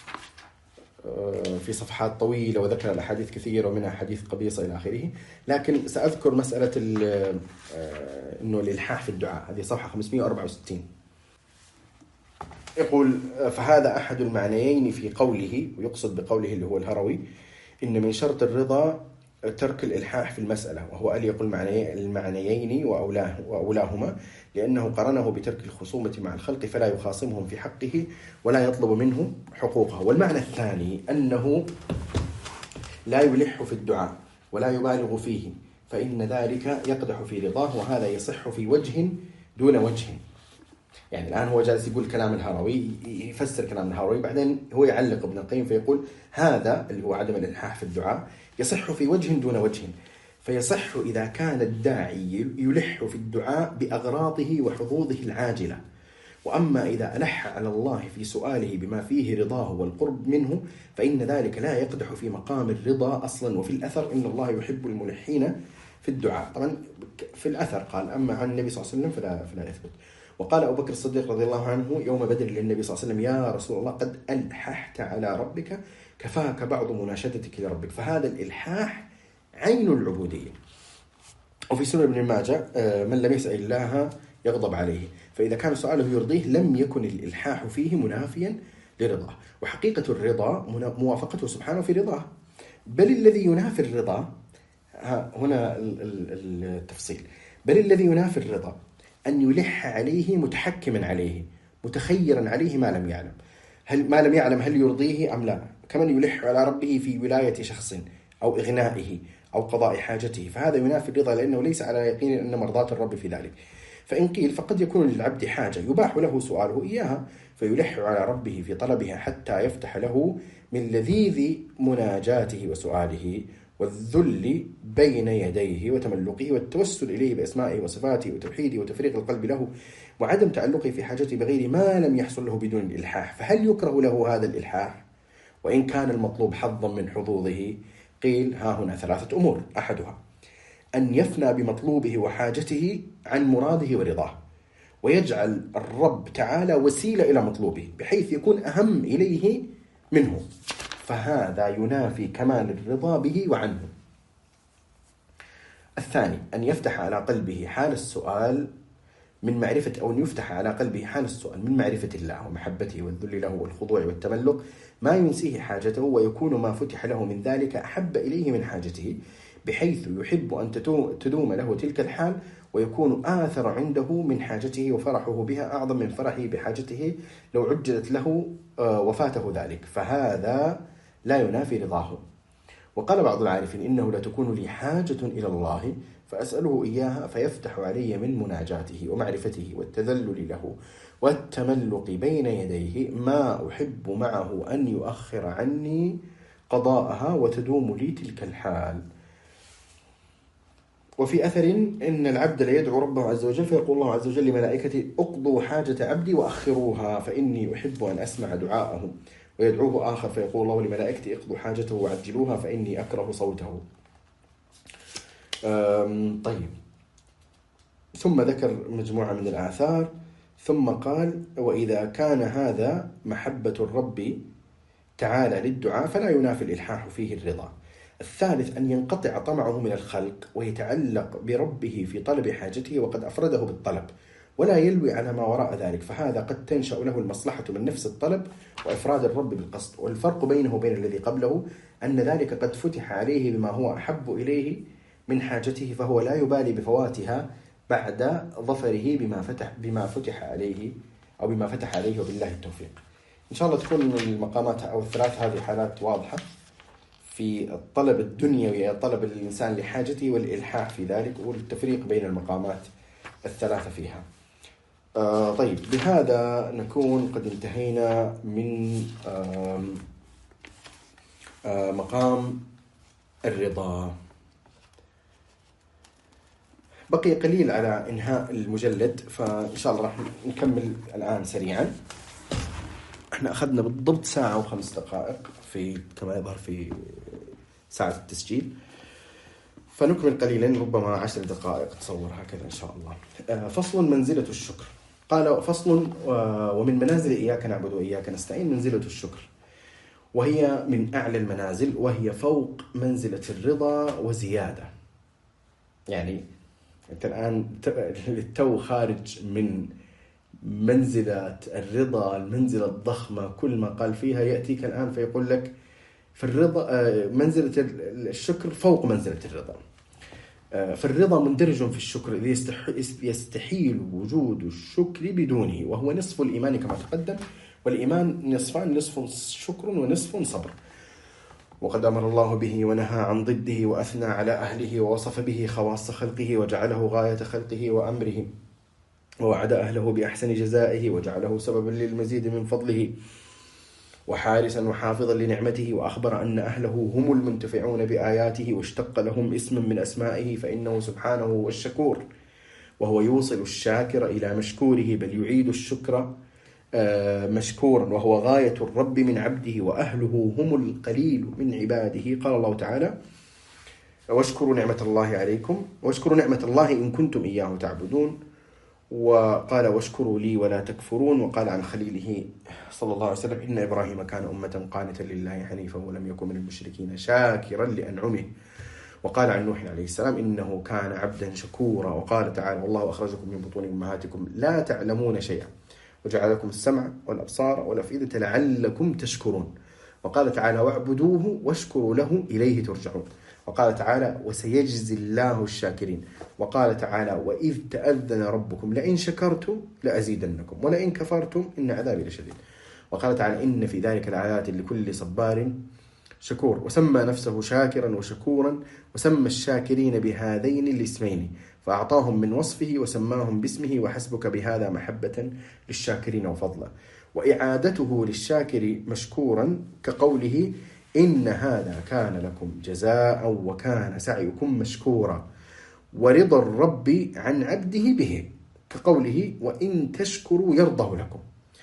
في صفحات طويلة وذكر الأحاديث كثيرة ومنها حديث قبيصة إلى آخره. لكن سأذكر مسألة أنه الإلحاح في الدعاء، هذه صفحة خمسمائة وأربعة وستين. يقول: فهذا أحد المعنيين في قوله، ويقصد بقوله اللي هو الهروي، إن من شرط الرضا ترك الإلحاح في المسألة، وهو أليق المعنيين وأولاه وأولاهما، لأنه قرنه بترك الخصومة مع الخلق فلا يخاصمهم في حقه ولا يطلب منه حقوقه. والمعنى الثاني أنه لا يلح في الدعاء ولا يبالغ فيه، فإن ذلك يقدح في رضاه، وهذا يصح في وجه دون وجه. يعني الآن هو جالس يقول كلام الهروي، يفسر كلام الهروي، بعدين هو يعلق ابن القيم فيقول هذا اللي هو عدم الإلحاح في الدعاء يصح في وجه دون وجه، فيصح إذا كان الداعي يلح في الدعاء بأغراضه وحظوظه العاجلة، وأما إذا ألح على الله في سؤاله بما فيه رضاه والقرب منه فإن ذلك لا يقدح في مقام الرضا أصلا. وفي الأثر إن الله يحب الملحين في الدعاء. طبعا في الأثر قال، أما عن النبي صلى الله عليه وسلم فلا, فلا يثبت. وقال أبو بكر الصديق رضي الله عنه يوم بدر للنبي صلى الله عليه وسلم: يا رسول الله قد ألححت على ربك كفاك بعض مناشدتك لربك. فهذا الإلحاح عين العبودية. وفي سنن ابن ماجه: من لم يسأل الله يغضب عليه، فإذا كان سؤاله يرضيه لم يكن الإلحاح فيه منافيا لرضاه. وحقيقة الرضا موافقته سبحانه في رضاه، بل الذي ينافي الرضا، هنا التفصيل، بل الذي ينافي الرضا أن يلح عليه متحكما عليه متخيرا عليه ما لم يعلم هل ما لم يعلم هل يرضيه أم لا، كمن يلح على ربه في ولاية شخص أو إغنائه أو قضاء حاجته، فهذا ينافي الرضا لأنه ليس على يقين أن مرضاة الرب في ذلك. فإن قيل فقد يكون للعبد حاجة يباح له سؤاله إياها فيلح على ربه في طلبها حتى يفتح له من لذيذ مناجاته وسؤاله والذل بين يديه وتملقه والتوسل إليه بأسمائه وصفاته وتوحيده وتفريغ القلب له وعدم تعلقه في حاجته بغير ما لم يحصل له بدون الإلحاح. فهل يكره له هذا الإلحاح وإن كان المطلوب حظا من حظوظه؟ قيل: ها هنا ثلاثة أمور: أحدها أن يفنى بمطلوبه وحاجته عن مراده ورضاه، ويجعل الرب تعالى وسيلة إلى مطلوبه بحيث يكون أهم إليه منه، فهذا ينافي كمال الرضا به وعنه. الثاني أن يفتح على قلبه حال السؤال من معرفة أو أن يفتح على قلبه حال السؤال من معرفة الله ومحبته والذل له والخضوع والتملق ما ينسيه حاجته، ويكون ما فتح له من ذلك أحب إليه من حاجته، بحيث يحب أن تدوم له تلك الحال ويكون آثر عنده من حاجته، وفرحه بها أعظم من فرحه بحاجته لو عجلت له وفاته ذلك، فهذا لا ينافي رضاه. وقال بعض العارفين: إنه لا تكون لي حاجة إلى الله فأسأله إياها فيفتح علي من مناجاته ومعرفته والتذلل له والتملق بين يديه ما أحب معه أن يؤخر عني قضاءها وتدوم لي تلك الحال. وفي أثر إن العبد ليدعو ربه عز وجل فيقول الله عز وجل لملائكته: اقضوا حاجة عبدي وأخروها فإني أحب أن أسمع دعاءه. ويدعوه آخر فيقول الله لملائكته: اقضوا حاجته وعجلوها فإني أكره صوته. طيب، ثم ذكر مجموعة من الآثار ثم قال: وإذا كان هذا محبة الرب تعالى للدعاء فلا ينافي الإلحاح فيه الرضا. الثالث أن ينقطع طمعه من الخلق ويتعلق بربه في طلب حاجته وقد أفرده بالطلب، ولا يلوي على ما وراء ذلك، فهذا قد تنشأ له المصلحة من نفس الطلب وإفراد الرب بالقصد. والفرق بينه وبين الذي قبله أن ذلك قد فتح عليه بما هو أحب إليه من حاجته، فهو لا يبالي بفواتها بعد ظفره بما فتح بما فتح عليه أو بما فتح عليه، وبالله التوفيق. إن شاء الله تكون المقامات أو الثلاث هذه حالات واضحة في الطلب الدنيوي، طلب الإنسان لحاجته والإلحاح في ذلك، والتفريق بين المقامات الثلاثة فيها. آه طيب، بهذا نكون قد انتهينا من آه آه مقام الرضا. بقي قليل على إنهاء المجلد، فإن شاء الله راح نكمل الآن سريعا. احنا أخذنا بالضبط ساعة وخمس دقائق في كما يظهر في ساعة التسجيل، فنكمل قليلا ربما عشر دقائق تصور هكذا إن شاء الله. فصل منزلة الشكر. قال فصل ومن منازل إياك نعبد وإياك نستعين منزلة الشكر، وهي من أعلى المنازل، وهي فوق منزلة الرضا وزيادة. يعني أنت الآن للتو خارج من منزلة الرضا، المنزلة الضخمة، كل ما قال فيها يأتيك الآن فيقول لك في الرضا منزلة الشكر فوق منزلة الرضا. فالرضا مندرج في الشكر إذ يستحيل وجود الشكر بدونه، وهو نصف الإيمان كما تقدم، والإيمان نصفان، نصف شكر ونصف صبر. وقد أمر الله به ونهى عن ضده، وأثنى على أهله، ووصف به خواص خلقه، وجعله غاية خلقه وأمره، ووعد أهله بأحسن جزائه، وجعله سببا للمزيد من فضله، وحارسا وحافظا لنعمته، وأخبر أن أهله هم المنتفعون بآياته، واشتق لهم اسما من أسمائه، فإنه سبحانه هو الشكور، وهو يوصل الشاكر إلى مشكوره، بل يعيد الشكر مشكورا، وهو غاية الرب من عبده، وأهله هم القليل من عباده. قال الله تعالى: واشكروا نعمة الله عليكم واشكروا نعمة الله إن كنتم إياه تعبدون. وقال: واشكروا لي ولا تكفرون. وقال عن خليله صلى الله عليه وسلم: إن إبراهيم كان أمة قانتا لله حنيفا ولم يكن من المشركين شاكرا لأنعمه. وقال عن نوح عليه السلام: إنه كان عبدا شكورا. وقال تعالى: والله أخرجكم من بطون أمهاتكم لا تعلمون شيئا وجعل لكم السمع والأبصار والأفئدة لعلكم تشكرون. وقال تعالى: واعبدوه واشكروا له إليه ترجعون. وقال تعالى: وسيجزي الله الشاكرين. وقال تعالى: وإذ تأذن ربكم لئن شكرتم لأزيدنكم ولئن كفرتم إن عذابي لشديد. وقال تعالى: إن في ذلك لآيات لكل صبار شكور. وسمى نفسه شاكرا وشكورا، وسمى الشاكرين بهذين الاسمين، فأعطاهم من وصفه وسماهم باسمه، وحسبك بهذا محبة للشاكرين وفضلا. وإعادته للشاكر مشكورا كقوله: إن هذا كان لكم جزاء وكان سعيكم مشكورا. ورضا الرب عن عبده به كقوله: وإن تشكروا يرضه لكم.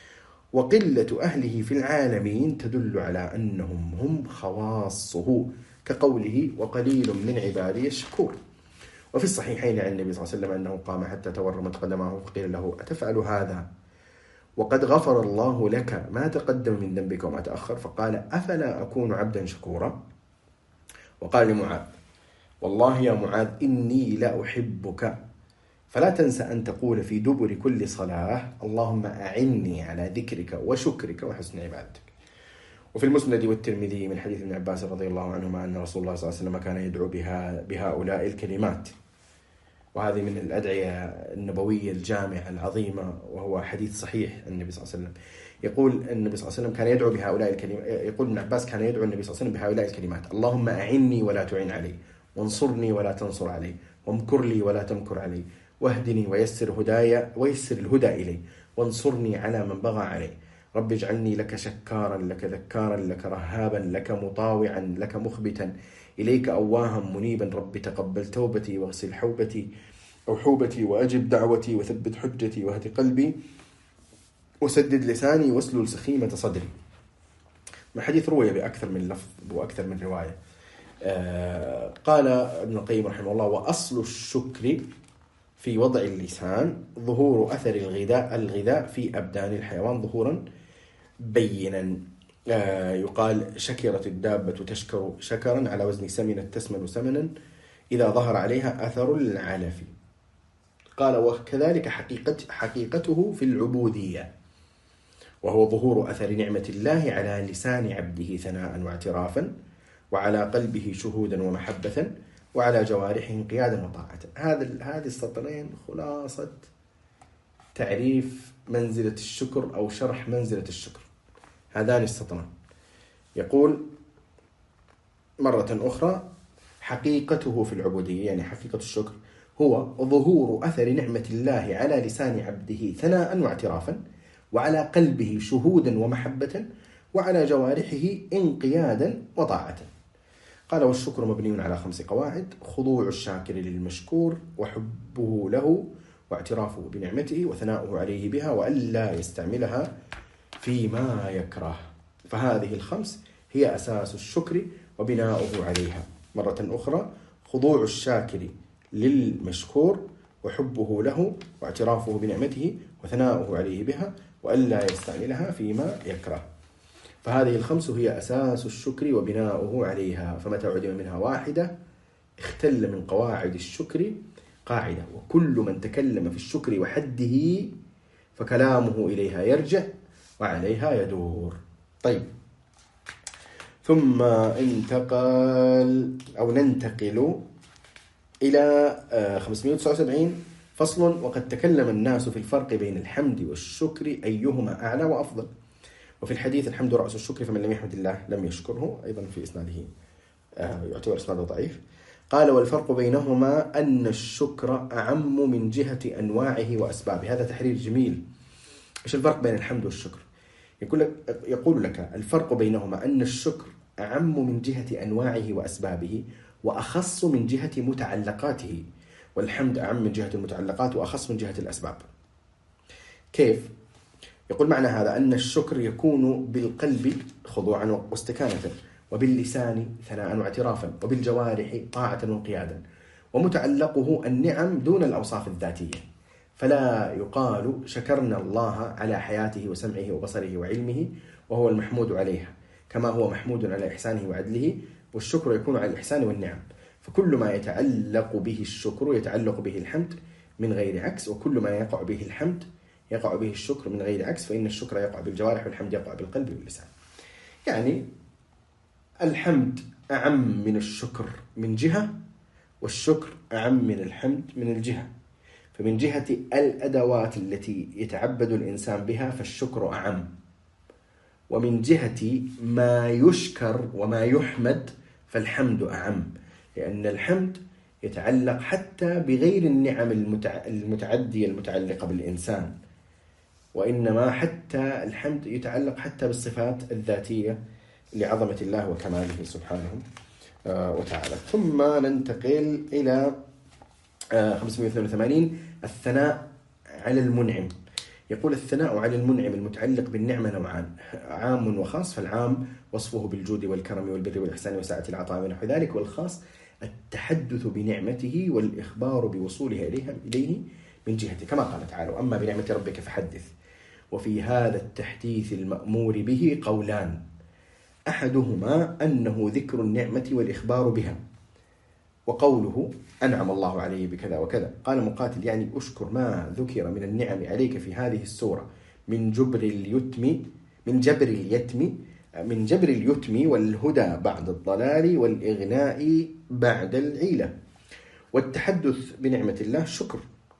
وقلة أهله في العالمين تدل على أنهم هم خواصه كقوله: وقليل من عبادي الشكور. وفي الصحيحين عن النبي صلى الله عليه وسلم أنه قام حتى تورمت قدمه، فقيل له: أتفعل هذا وقد غفر الله لك ما تقدم من ذنبك وما تأخر؟ فقال: أفلا أكون عبدا شكورا؟ وقال لمعاذ: والله يا معاذ إني لا أحبك، فلا تنسى أن تقول في دبر كل صلاة: اللهم أعني على ذكرك وشكرك وحسن عبادتك. وفي المسند والترمذي من حديث ابن عباس رضي الله عنهما أن رسول الله صلى الله عليه وسلم كان يدعو بها بهؤلاء الكلمات، وهذه من الأدعية النبوية الجامعة العظيمة، وهو حديث صحيح. النبي صلى الله عليه وسلم يقول النبي صلى الله عليه وسلم كان يدعو بهؤلاء الكلمات، يقول ابن عباس كان يدعو النبي صلى الله عليه وسلم بهؤلاء الكلمات: اللهم أعني ولا تعين علي، وانصرني ولا تنصر علي، وامكر لي ولا تمكر علي، واهدني ويسر هدايا ويسر الهدى إلي، وانصرني على من بغى علي. رب اجعلني لك شكارا لك ذكارا لك رهابا لك مطاوعا لك مخبتا إليك أواها منيبا. رب تقبل توبتي واغسل حوبتي أو حوبتي وأجب دعوتي وثبت حجتي واهد قلبي وسدد لساني واسلل سخيمة صدري. من حديث روي بأكثر من لفظ وأكثر من رواية. آه قال ابن القيم رحمه الله: وأصل الشكر في وضع اللسان ظهور أثر الغذاء الغذاء في أبدان الحيوان ظهورا بينا. يقال شكرت الدابة تشكر شكرا على وزن سمنت تسمن سمنا إذا ظهر عليها أثر العلف. قال وكذلك حقيقة حقيقته في العبودية، وهو ظهور أثر نعمة الله على لسان عبده ثناء واعترافا، وعلى قلبه شهودا ومحبة، وعلى جوارحه انقيادا وطاعة. هذا هذه السطرين خلاصة تعريف منزلة الشكر أو شرح منزلة الشكر. هذان السطران يقول مرة أخرى حقيقته في العبودية، يعني حقيقة الشكر هو ظهور أثر نعمة الله على لسان عبده ثناء واعترافا، وعلى قلبه شهودا ومحبة، وعلى جوارحه انقيادا وطاعة. قال والشكر مبني على خمس قواعد: خضوع الشاكر للمشكور، وحبه له، واعترافه بنعمته، وثناؤه عليه بها، وألا يستعملها فيما يكره. فهذه الخمس هي أساس الشكر وبناؤه عليها. مرة أخرى: خضوع الشاكر للمشكور، وحبه له، واعترافه بنعمته، وثناؤه عليه بها، وألا يستعملها فيما يكره. فهذه الخمس هي أساس الشكر وبناؤه عليها. فمتى عدم منها واحدة اختل من قواعد الشكر قاعدة، وكل من تكلم في الشكر وحده فكلامه إليها يرجع وعليها يدور. طيب، ثم انتقل أو ننتقل إلى خمسمائة وتسعة وسبعين. فصل: وقد تكلم الناس في الفرق بين الحمد والشكر أيهما أعلى وأفضل. وفي الحديث الحمد رأس الشكر، فمن لم يحمد الله لم يشكره. أيضا في إسناده يعتبر إسناده ضعيف. قال: والفرق بينهما أن الشكر أعم من جهة أنواعه وأسبابه. هذا تحرير جميل. إيش الفرق بين الحمد والشكر؟ يقول لك, يقول لك الفرق بينهما أن الشكر أعم من جهة أنواعه وأسبابه، وأخص من جهة متعلقاته، والحمد أعم من جهة المتعلقات وأخص من جهة الأسباب. كيف؟ يقول معنى هذا أن الشكر يكون بالقلب خضوعا واستكانة، وباللسان ثناء واعترافا، وبالجوارح طاعة وانقيادا، ومتعلقه النعم دون الأوصاف الذاتية. فلا يقال شكرنا الله على حياته وسمعه وبصره وعلمه وهو المحمود عليها، كما هو محمود على إحسانه وعدله. والشكر يكون على الإحسان والنعم. فكل ما يتعلق به الشكر يتعلق به الحمد من غير عكس، وكل ما يقع به الحمد يقع به الشكر من غير عكس، فإن الشكر يقع بالجوارح والحمد يقع بالقلب واللسان. يعني الحمد أعم من الشكر من جهة، والشكر أعم من الحمد من الجهة. فمن جهة الأدوات التي يتعبد الإنسان بها فالشكر أعم، ومن جهة ما يشكر وما يحمد فالحمد أعم، لأن الحمد يتعلق حتى بغير النعم المتعدية المتعلقة بالإنسان، وإنما حتى الحمد يتعلق حتى بالصفات الذاتية لعظمة الله وكماله سبحانه وتعالى. ثم ننتقل إلى خمسمائة واثنين وثمانين: الثناء على المنعم. يقول الثناء على المنعم المتعلق بالنعمة نوعان: عام وخاص. فالعام وصفه بالجود والكرم والبر والإحسان وسعة العطاء ونحو ذلك، والخاص التحدث بنعمته والإخبار بوصولها إليها إليه من جهته، كما قال تعالى: أما بنعمة ربك فحدث. وفي هذا التحديث المأمور به قولان: أحدهما أنه ذكر النعمة والإخبار بها، وقوله أنعم الله عليه بكذا وكذا. قال مقاتل: يعني أشكر ما ذكر من النعم عليك في هذه السورة من جبر اليتم من جبر اليتم من جبر اليتم والهدى بعد الضلال والإغناء بعد العيلة. والتحدث بنعمة الله شكر،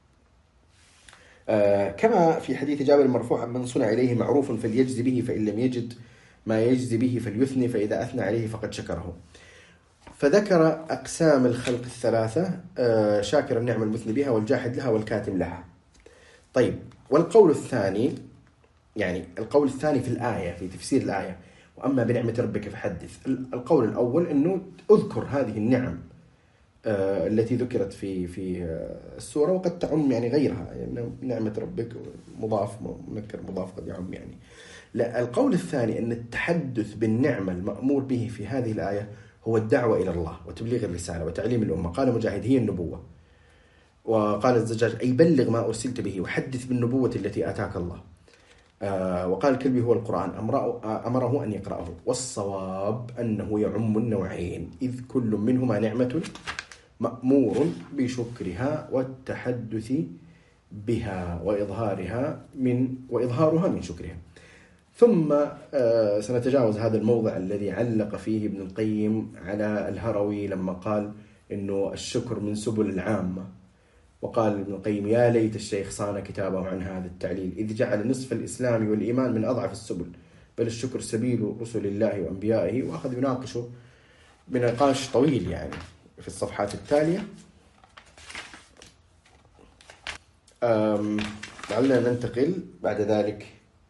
آه كما في حديث جابر المرفوع: من صنع إليه معروف فليجزي به، فإن لم يجد ما يجزي به فليثني، فإذا أثنى عليه فقد شكره. فذكر أقسام الخلق الثلاثة: آه شاكر النعمة المثني بها، والجاحد لها، والكاتم لها. طيب، والقول الثاني، يعني القول الثاني في الآية في تفسير الآية: وأما بنعمة ربك فحدث. القول الأول أنه أذكر هذه النعم آه التي ذكرت في في السورة، وقد تعم يعني غيرها، يعني نعمة ربك مضاف منكر مضاف قد يعم يعني. لا، القول الثاني أن التحدث بالنعمة المأمور به في هذه الآية هو الدعوة إلى الله وتبليغ الرسالة وتعليم الأمة. قال مجاهد: هي النبوة. وقال الزجاج: أي بلغ ما أرسلت به، وحدث بالنبوة التي آتاك الله. آه وقال الكلبي هو القرآن أمره, أمره أن يقرأه، والصواب أنه يعم النوعين، إذ كل منهما نعمة مأمور بشكرها والتحدث بها وإظهارها من وإظهارها من شكرها. ثم آه سنتجاوز هذا الموضع الذي علق فيه ابن القيم على الهروي لما قال إنه الشكر من سبل العامة، وقال ابن القيم يا ليت الشيخ صان كتابه عن هذا التعليل، إذ جعل نصف الإسلام والإيمان من أضعف السبل، بل الشكر سبيل رسل الله وأنبيائه. وأخذ يناقشه بنقاش طويل يعني في الصفحات التالية. لعلنا ننتقل بعد ذلك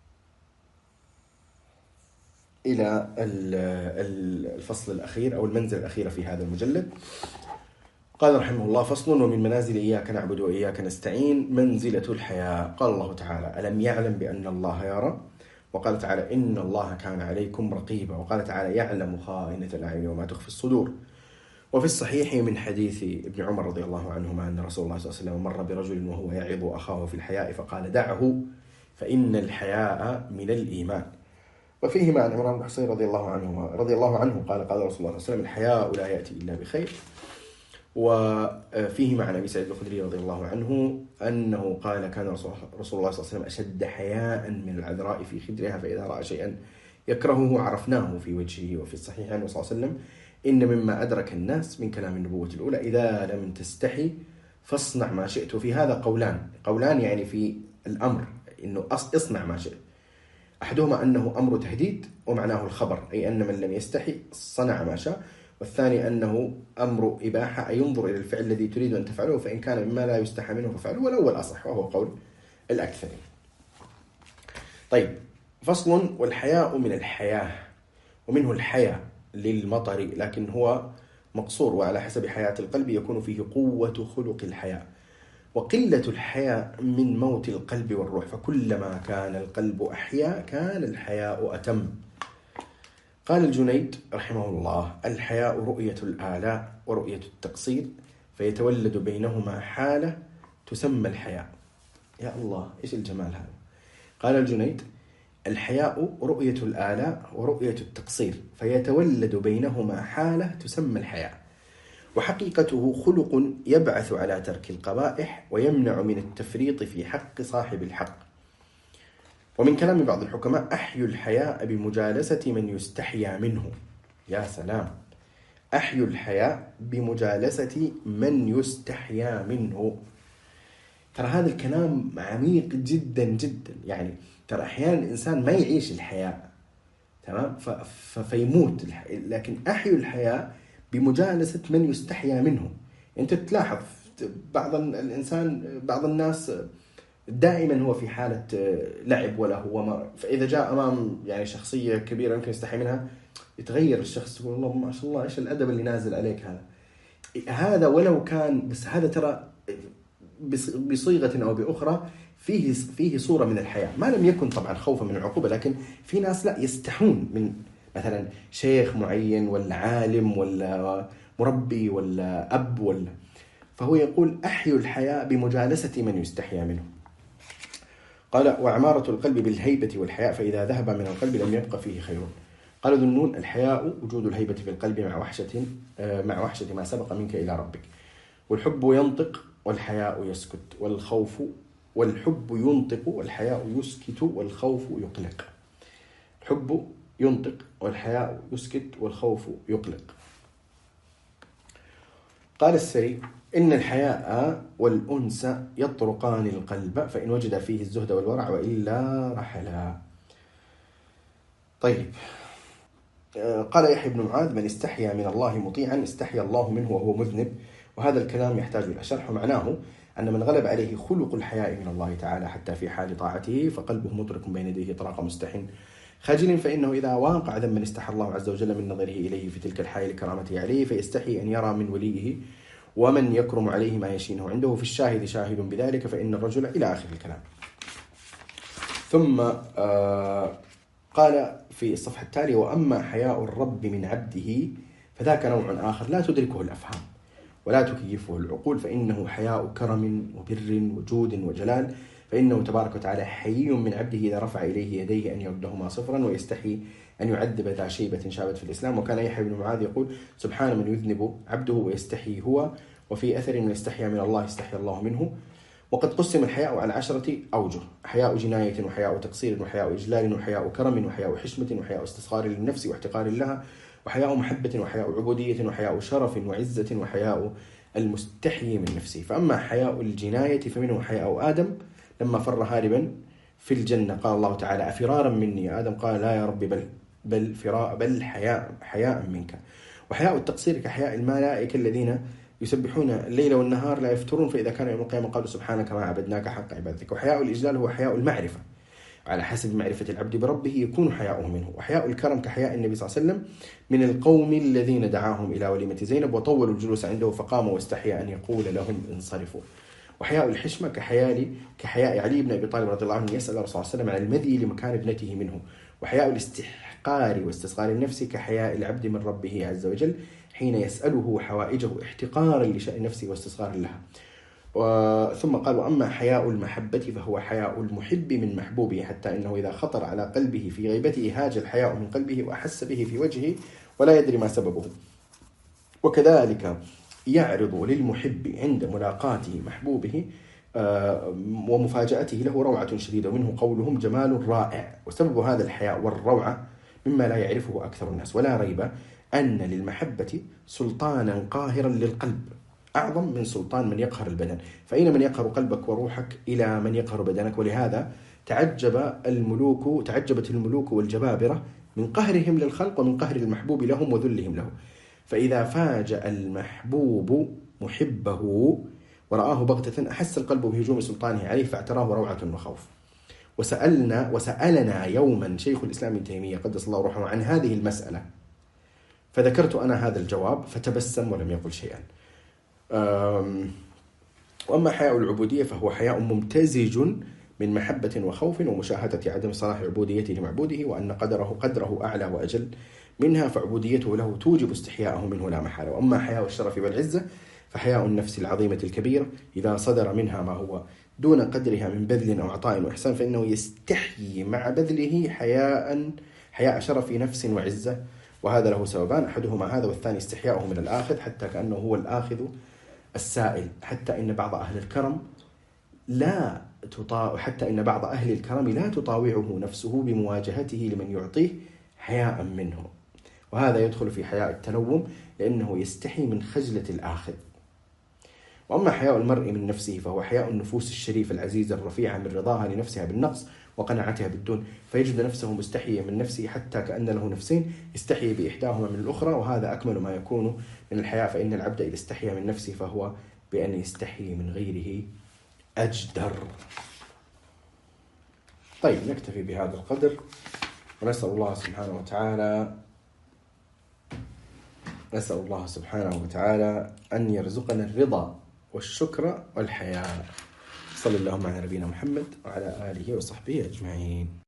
إلى الفصل الأخير أو المنزل الأخير في هذا المجلد. قال رحمه الله: فصل: ومن منازل إياك نعبد وإياك نستعين منزلة الحياء. قال الله تعالى: ألم يعلم بأن الله يرى؟ وقال تعالى: إن الله كان عليكم رقيبا. وقال تعالى: يعلم خائنة الأعين وما تخفي الصدور. وفي الصحيح من حديث ابن عمر رضي الله عنهما أن رسول الله صلى الله عليه وسلم مر برجل وهو يعظ أخاه في الحياء فقال: دعه فإن الحياء من الإيمان. وفيهما عن عمران بن حصين رضي الله عنه رضي الله عنه قال: قال رسول الله صلى الله عليه وسلم: الحياء لا يأتي إلا بخير. وفيهما عن أبي سعيد الخدري رضي الله عنه أنه قال: كان رسول الله صلى الله عليه وسلم أشد حياء من العذراء في خدرها، فإذا رأى شيئا يكرهه عرفناه في وجهه. وفي الصحيح عنه صلى الله عليه وسلم: إن مما أدرك الناس من كلام النبوة الأولى إذا لم تستحي فاصنع ما شئت. وفي هذا قولان قولان يعني في الأمر إنه اصنع ما شئت. أحدهما أنه أمر تهديد ومعناه الخبر، أي أن من لم يستحي صنع ما شاء. والثاني أنه أمر إباحة، أي ينظر إلى الفعل الذي تريد أن تفعله، فإن كان مما لا يستحى منه ففعله، والأول أصح وهو قول الأكثر. طيب، فصل: والحياء من الحياة، ومنه الحياء للمطر، لكن هو مقصور، وعلى حسب حياة القلب يكون فيه قوة خلق الحياء. وقلة الحياء من موت القلب والروح، فكلما كان القلب أحيا كان الحياء أتم. قال الجنيد رحمه الله: الحياء رؤية الآلاء ورؤية التقصير، فيتولد بينهما حالة تسمى الحياء. يا الله، إيش الجمال هذا! قال الجنيد: الحياء رؤية الآلاء ورؤية التقصير، فيتولد بينهما حالة تسمى الحياء، وحقيقته خلق يبعث على ترك القبائح ويمنع من التفريط في حق صاحب الحق. ومن كلام بعض الحكماء: أحيوا الحياء بمجالسة من يستحيا منه. يا سلام، أحيوا الحياء بمجالسة من يستحيا منه. ترى هذا الكلام عميق جدا جدا، يعني ترى أحيانا الإنسان ما يعيش الحياء، تمام، فيموت، لكن أحيوا الحياء بمجالسة من يستحيا منه. أنت تلاحظ بعض الإنسان بعض الناس دائما هو في حالة لعب ولا هو ما، فإذا جاء أمام يعني شخصية كبيرة يمكن يستحي منها يتغير الشخص، يقول الله ما شاء الله إيش الأدب اللي نازل عليك هذا. هذا ولو كان، بس هذا ترى بصيغة أو بأخرى فيه فيه صورة من الحياة، ما لم يكن طبعا خوفا من العقوبة، لكن في ناس لا يستحون من مثلا شيخ معين ولا عالم ولا مربي ولا أب ولا، فهو يقول: أحيوا الحياء بمجالسة من يستحيا منه. قال: وعمارة القلب بالهيبة والحياء، فإذا ذهب من القلب لم يبقى فيه خير. قال ذو النون: الحياء وجود الهيبة في القلب مع وحشة مع وحشة ما سبق منك إلى ربك. والحب ينطق والحياء يسكت، والخوف والحب ينطق والحياء يسكت، والخوف يقلق. الحب ينطق والحياء يسكت والخوف يقلق. قال السري: إن الحياء والأنس يطرقان القلب، فإن وجد فيه الزهد والورع وإلا رحلا. طيب، قال يحيى بن معاذ: من استحيا من الله مطيعا استحيا الله منه وهو مذنب. وهذا الكلام يحتاج إلى شرح، معناه أن من غلب عليه خلق الحياء من الله تعالى حتى في حال طاعته فقلبه مطرق بين يديه طراق مستحن خجل، فإنه إذا واقع ذنبا استحى الله عز وجل من نظره إليه في تلك الحال لكرامته عليه، فيستحي أن يرى من وليه ومن يكرم عليه ما يشينه عنده، في الشاهد شاهد بذلك، فإن الرجل إلى آخر الكلام. ثم آه قال في الصفحة التالية: وأما حياء الرب من عبده فذاك نوع آخر لا تدركه الأفهام ولا تكيفه العقول، فإنه حياء كرم وبر وجود وجلال، فإنه تبارك وتعالى حيي من عبده إذا رفع إليه يديه أن يردهما صفرا، ويستحي أن يعذب ذا شيبة شابت في الإسلام. وكان يحيى بن معاذ يقول: سبحان من يذنب عبده ويستحي هو، وفي أثر من استحيا من الله استحيا الله منه. وقد قسم الحياء على عشرة أوجه: حياء جناية، وحياء تقصير، وحياء إجلال، وحياء كرم، وحياء حشمة، وحياء استصغار للنفس واحتقار لها، وحياء محبة، وحياء عبودية، وحياء شرف وعزة، وحياء المستحيي من نفسه. فأما حياء الجناية فمنه حياء آدم لما فر هاربا في الجنة، قال الله تعالى: أفرارا مني يا آدم؟ قال: لا يا رب، بل بل فراء بل حياء حياء منك. وحياء التقصير كحياء الملائكة الذين يسبحون الليل والنهار لا يفترون، فإذا كان يوم القيامة قالوا: سبحانك ما عبدناك حق عبادتك. وحياء الإجلال هو حياء المعرفة، على حسب معرفة العبد بربه يكون حياؤه منه. وحياء الكرم كحياء النبي صلى الله عليه وسلم من القوم الذين دعاهم إلى وليمة زينب وطولوا الجلوس عنده فقام واستحيا أن يقول لهم انصرفوا. وحياء الحشمة كحياء كحياء علي بن أبي طالب رضي الله عنه يسأل الرسول صلى الله عليه وسلم عن المذي لمكان ابنته منه. وحياء الاستحقار واستصغار النفس كحياء العبد من ربه عز وجل حين يسأله حوائجه احتقارا لشأن نفسه واستصغارا لها. ثم قال: وأما حياء المحبة فهو حياء المحب من محبوبه، حتى إنه إذا خطر على قلبه في غيبته هاج الحياء من قلبه وأحس به في وجهه ولا يدري ما سببه. وكذلك يعرض للمحب عند ملاقاته محبوبه ومفاجأته له روعة شديدة، ومنه قولهم: جمال رائع. وسبب هذا الحياء والروعة مما لا يعرفه أكثر الناس، ولا ريب أن للمحبة سلطانا قاهرا للقلب أعظم من سلطان من يقهر البدن، فأين من يقهر قلبك وروحك إلى من يقهر بدنك. ولهذا تعجب الملوك تعجبت الملوك والجبابرة من قهرهم للخلق ومن قهر المحبوب لهم وذلهم له. فإذا فاجأ المحبوب محبه ورآه بغتة أحس القلب بهجوم سلطانه عليه فاعتراه روعة وخوف. وسألنا وسألنا يوما شيخ الإسلام ابن تيمية قدس الله روحه عن هذه المسألة، فذكرت أنا هذا الجواب فتبسم ولم يقل شيئا. وأما حياء العبودية فهو حياء ممتزج من محبة وخوف ومشاهدة عدم صلاح عبوديته لمعبوده، وأن قدره قدره أعلى وأجل منها، فعبوديته له توجب استحياءه منه لا محالة. وأما حياء الشرف والعزة فحياء النفس العظيمة الكبيرة إذا صدر منها ما هو دون قدرها من بذل أو عطاء وإحسان فإنه يستحيي مع بذله حياء حياء شرف نفس وعزة. وهذا له سببان: أحدهما هذا، والثاني استحياؤه من الآخذ حتى كأنه هو الآخذ السائل. حتى إن بعض أهل الكرم لا تطاوع حتى إن بعض أهل الكرم لا تطاوعه نفسه بمواجهته لمن يعطيه حياء منه، وهذا يدخل في حياء التلوم لأنه يستحي من خجلة الآخذ. وأما حياء المرء من نفسه فهو حياء النفوس الشريفة العزيزة الرفيعة من رضاها لنفسها بالنقص وقناعتها بالدون، فيجد نفسه مستحيا من نفسه حتى كأن له نفسين يستحي بإحداهما من الأخرى، وهذا أكمل ما يكون من الحياء. فإن العبد إذا استحيا من نفسه فهو بأن يستحي من غيره أجدر. طيب، نكتفي بهذا القدر، ونسأل الله سبحانه وتعالى نسأل الله سبحانه وتعالى أن يرزقنا الرضا والشكر والحياء. صلى اللهم على نبينا محمد وعلى آله وصحبه أجمعين.